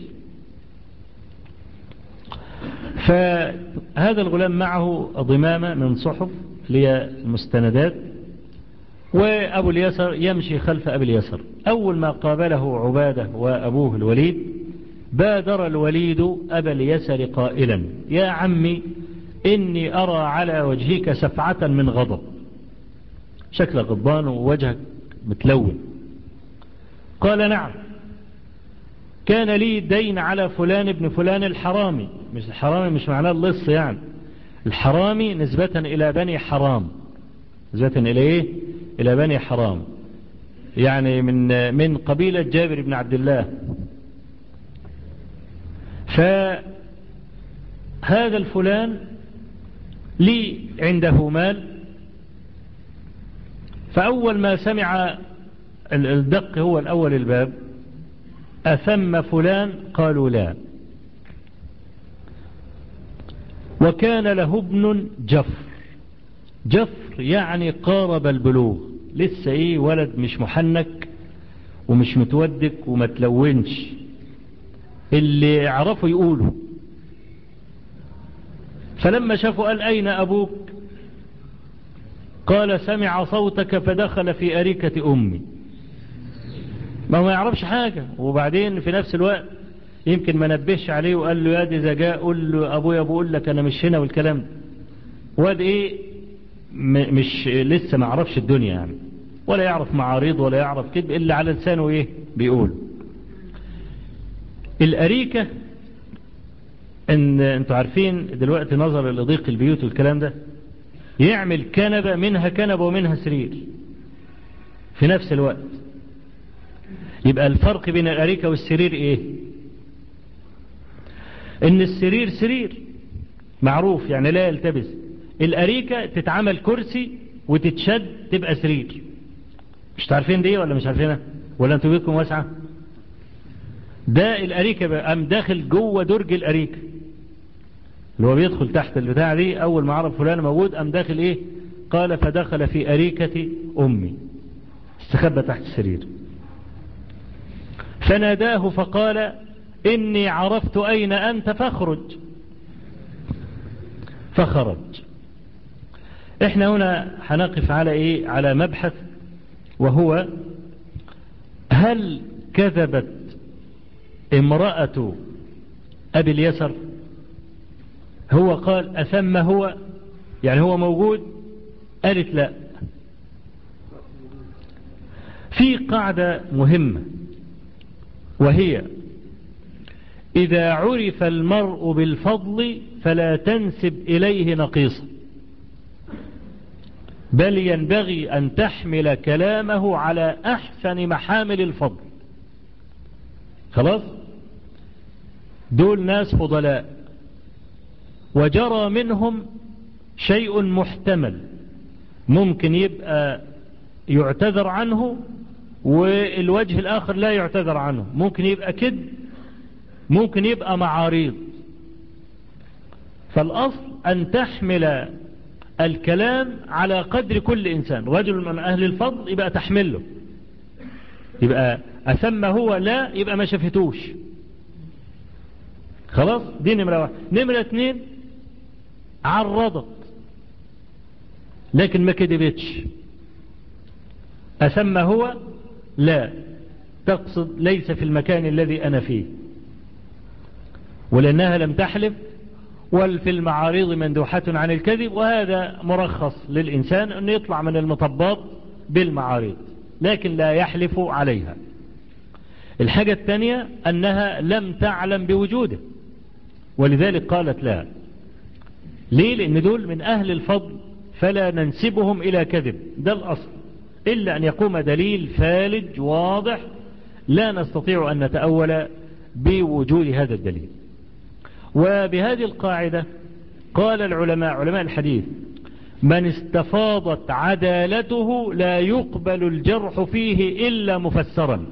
S1: فهذا الغلام معه ضمامة من صحف للمستندات، وأبو اليسر يمشي خلف أبي اليسر. أول ما قابله عبادة وأبوه الوليد، بادر الوليد أبا اليسر قائلا يا عمي إني أرى على وجهك سفعة من غضب، شكلك غضبان ووجهك متلون. قال نعم، كان لي دين على فلان ابن فلان الحرامي. مش الحرامي مش معناه اللص يعني، الحرامي نسبة إلى بني حرام، نسبة إلى إيه؟ إلى بني حرام، يعني من من قبيلة جابر بن عبد الله. فهذا الفلان لي عنده مال، فأول ما سمع الدق هو الأول الباب، أثم فلان؟ قالوا لا. وكان له ابن جفر، جفر يعني قارب البلوغ، لسه ايه ولد مش محنك ومش متودك وما تلونش، اللي يعرفوا يقولوا. فلما شافوا قال أين أبوك؟ قال سمع صوتك فدخل في أريكة أمي. ما هو ما يعرفش حاجة، وبعدين في نفس الوقت يمكن ما نبهش عليه وقال له يا دي إذا جاء قول له أبويا بقول لك أنا مش هنا والكلام. واد إيه مش لسه ما عرفش الدنيا يعني، ولا يعرف معارض ولا يعرف كذب، إلا على لسانه إيه بيقول. الأريكة إن أنتوا عارفين دلوقتي نظر لضيق البيوت والكلام ده، يعمل كنبة منها كنبة ومنها سرير في نفس الوقت. يبقى الفرق بين الأريكة والسرير إيه؟ إن السرير سرير معروف يعني لا يلتبس، الأريكة تتعمل كرسي وتتشد تبقى سرير. مش تعرفين دي ولا مش عارفينها؟ ولا انتوا بيتكم واسعة؟ ده الأريكة بقى أم داخل جوه درج الأريكة، اللي هو بيدخل تحت البتاع دي. أول ما عرف فلان موجود أم داخل إيه؟ قال فدخل في أريكة أمي، استخبى تحت السرير. فناداه فقال إني عرفت أين أنت فاخرج. فخرج. احنا هنا هنقف على ايه؟ على مبحث، وهو هل كذبت امرأة أبي اليسر؟ هو قال أثم هو، يعني هو موجود؟ قالت لا. في قاعدة مهمة، وهي إذا عرف المرء بالفضل فلا تنسب إليه نقيصا، بل ينبغي أن تحمل كلامه على أحسن محامل الفضل. خلاص؟ دول ناس فضلاء، وجرى منهم شيء محتمل، ممكن يبقى يعتذر عنه والوجه الآخر لا يعتذر عنه، ممكن يبقى كذب، ممكن يبقى معارض. فالأصل أن تحمل الكلام على قدر كل إنسان. رجل من أهل الفضل يبقى تحمله، يبقى أثم هو لا، يبقى ما شفتوش. خلاص؟ دي نمرة واحد. نمرة اتنين، عرضت لكن ما كذبتش. أسمى هو؟ لا، تقصد ليس في المكان الذي أنا فيه، ولأنها لم تحلف، وفي المعارض مندوحة عن الكذب، وهذا مرخص للإنسان أن يطلع من المطبات بالمعارض، لكن لا يحلف عليها. الحاجة الثانية أنها لم تعلم بوجوده، ولذلك قالت لا. ليه؟ لأن دول من أهل الفضل، فلا ننسبهم إلى كذب، ده الأصل، إلا أن يقوم دليل فالج واضح لا نستطيع أن نتأول بوجود هذا الدليل. وبهذه القاعدة قال العلماء، علماء الحديث: من استفاضت عدالته لا يقبل الجرح فيه إلا مفسرا.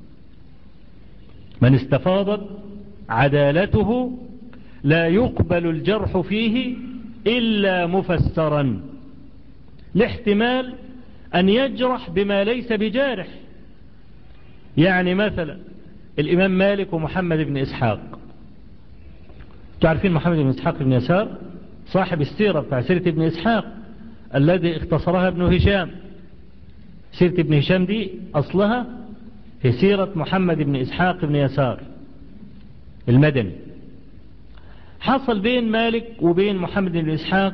S1: من استفاضت عدالته لا يقبل الجرح فيه إلا مفسرا، لاحتمال أن يجرح بما ليس بجارح. يعني مثلا الإمام مالك ومحمد بن إسحاق، تعرفين محمد بن إسحاق بن يسار صاحب السيرة بتاع سيرة ابن إسحاق الذي اختصرها ابن هشام. سيرة ابن هشام دي أصلها في سيرة محمد بن إسحاق بن يسار المدني. حصل بين مالك وبين محمد بن إسحاق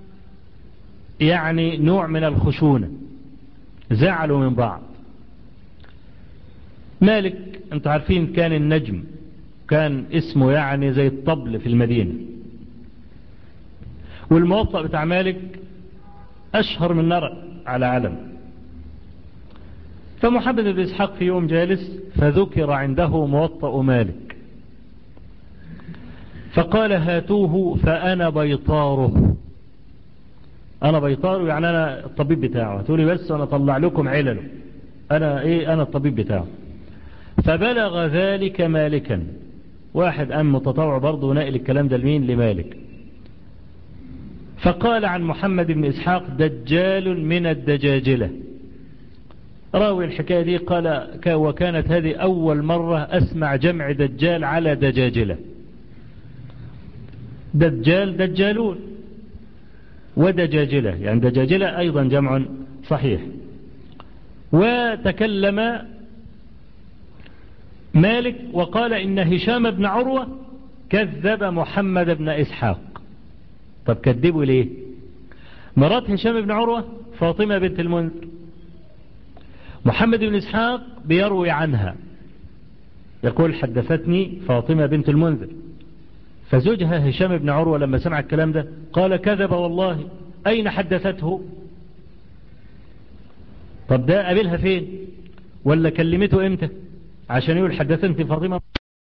S1: يعني نوع من الخشونة، زعلوا من بعض. مالك انتوا عارفين كان النجم، كان اسمه يعني زي الطبل في المدينة، والموطأ بتاع مالك أشهر من نرى على علم. فمحمد بن إسحاق في يوم جالس فذكر عنده موطأ مالك، فقال: هاتوه فأنا بيطاره. أنا بيطاره يعني أنا الطبيب بتاعه، هاتولي بس أنا أطلع لكم علله، أنا إيه، أنا الطبيب بتاعه. فبلغ ذلك مالكا، واحد أم متطوع برضه ونقل الكلام ده لمين؟ لمالك. فقال عن محمد بن إسحاق: دجال من الدجاجلة. راوي الحكاية دي قال: وكانت هذه أول مرة أسمع جمع دجال على دجاجلة. دجال دجالون ودجاجلة، يعني دجاجلة أيضا جمع صحيح. وتكلم مالك وقال: إن هشام بن عروة كذب محمد بن إسحاق. طب كذبوا ليه؟ مرات هشام بن عروة فاطمة بنت المنذر، محمد بن إسحاق بيروي عنها يقول: حدثتني فاطمة بنت المنذر. فزوجها هشام بن عروة لما سمع الكلام ده قال: كذب والله، أين حدثته؟ طب ده قابلها فين؟ ولا كلمته امتى عشان يقول حدثتني فاطمة؟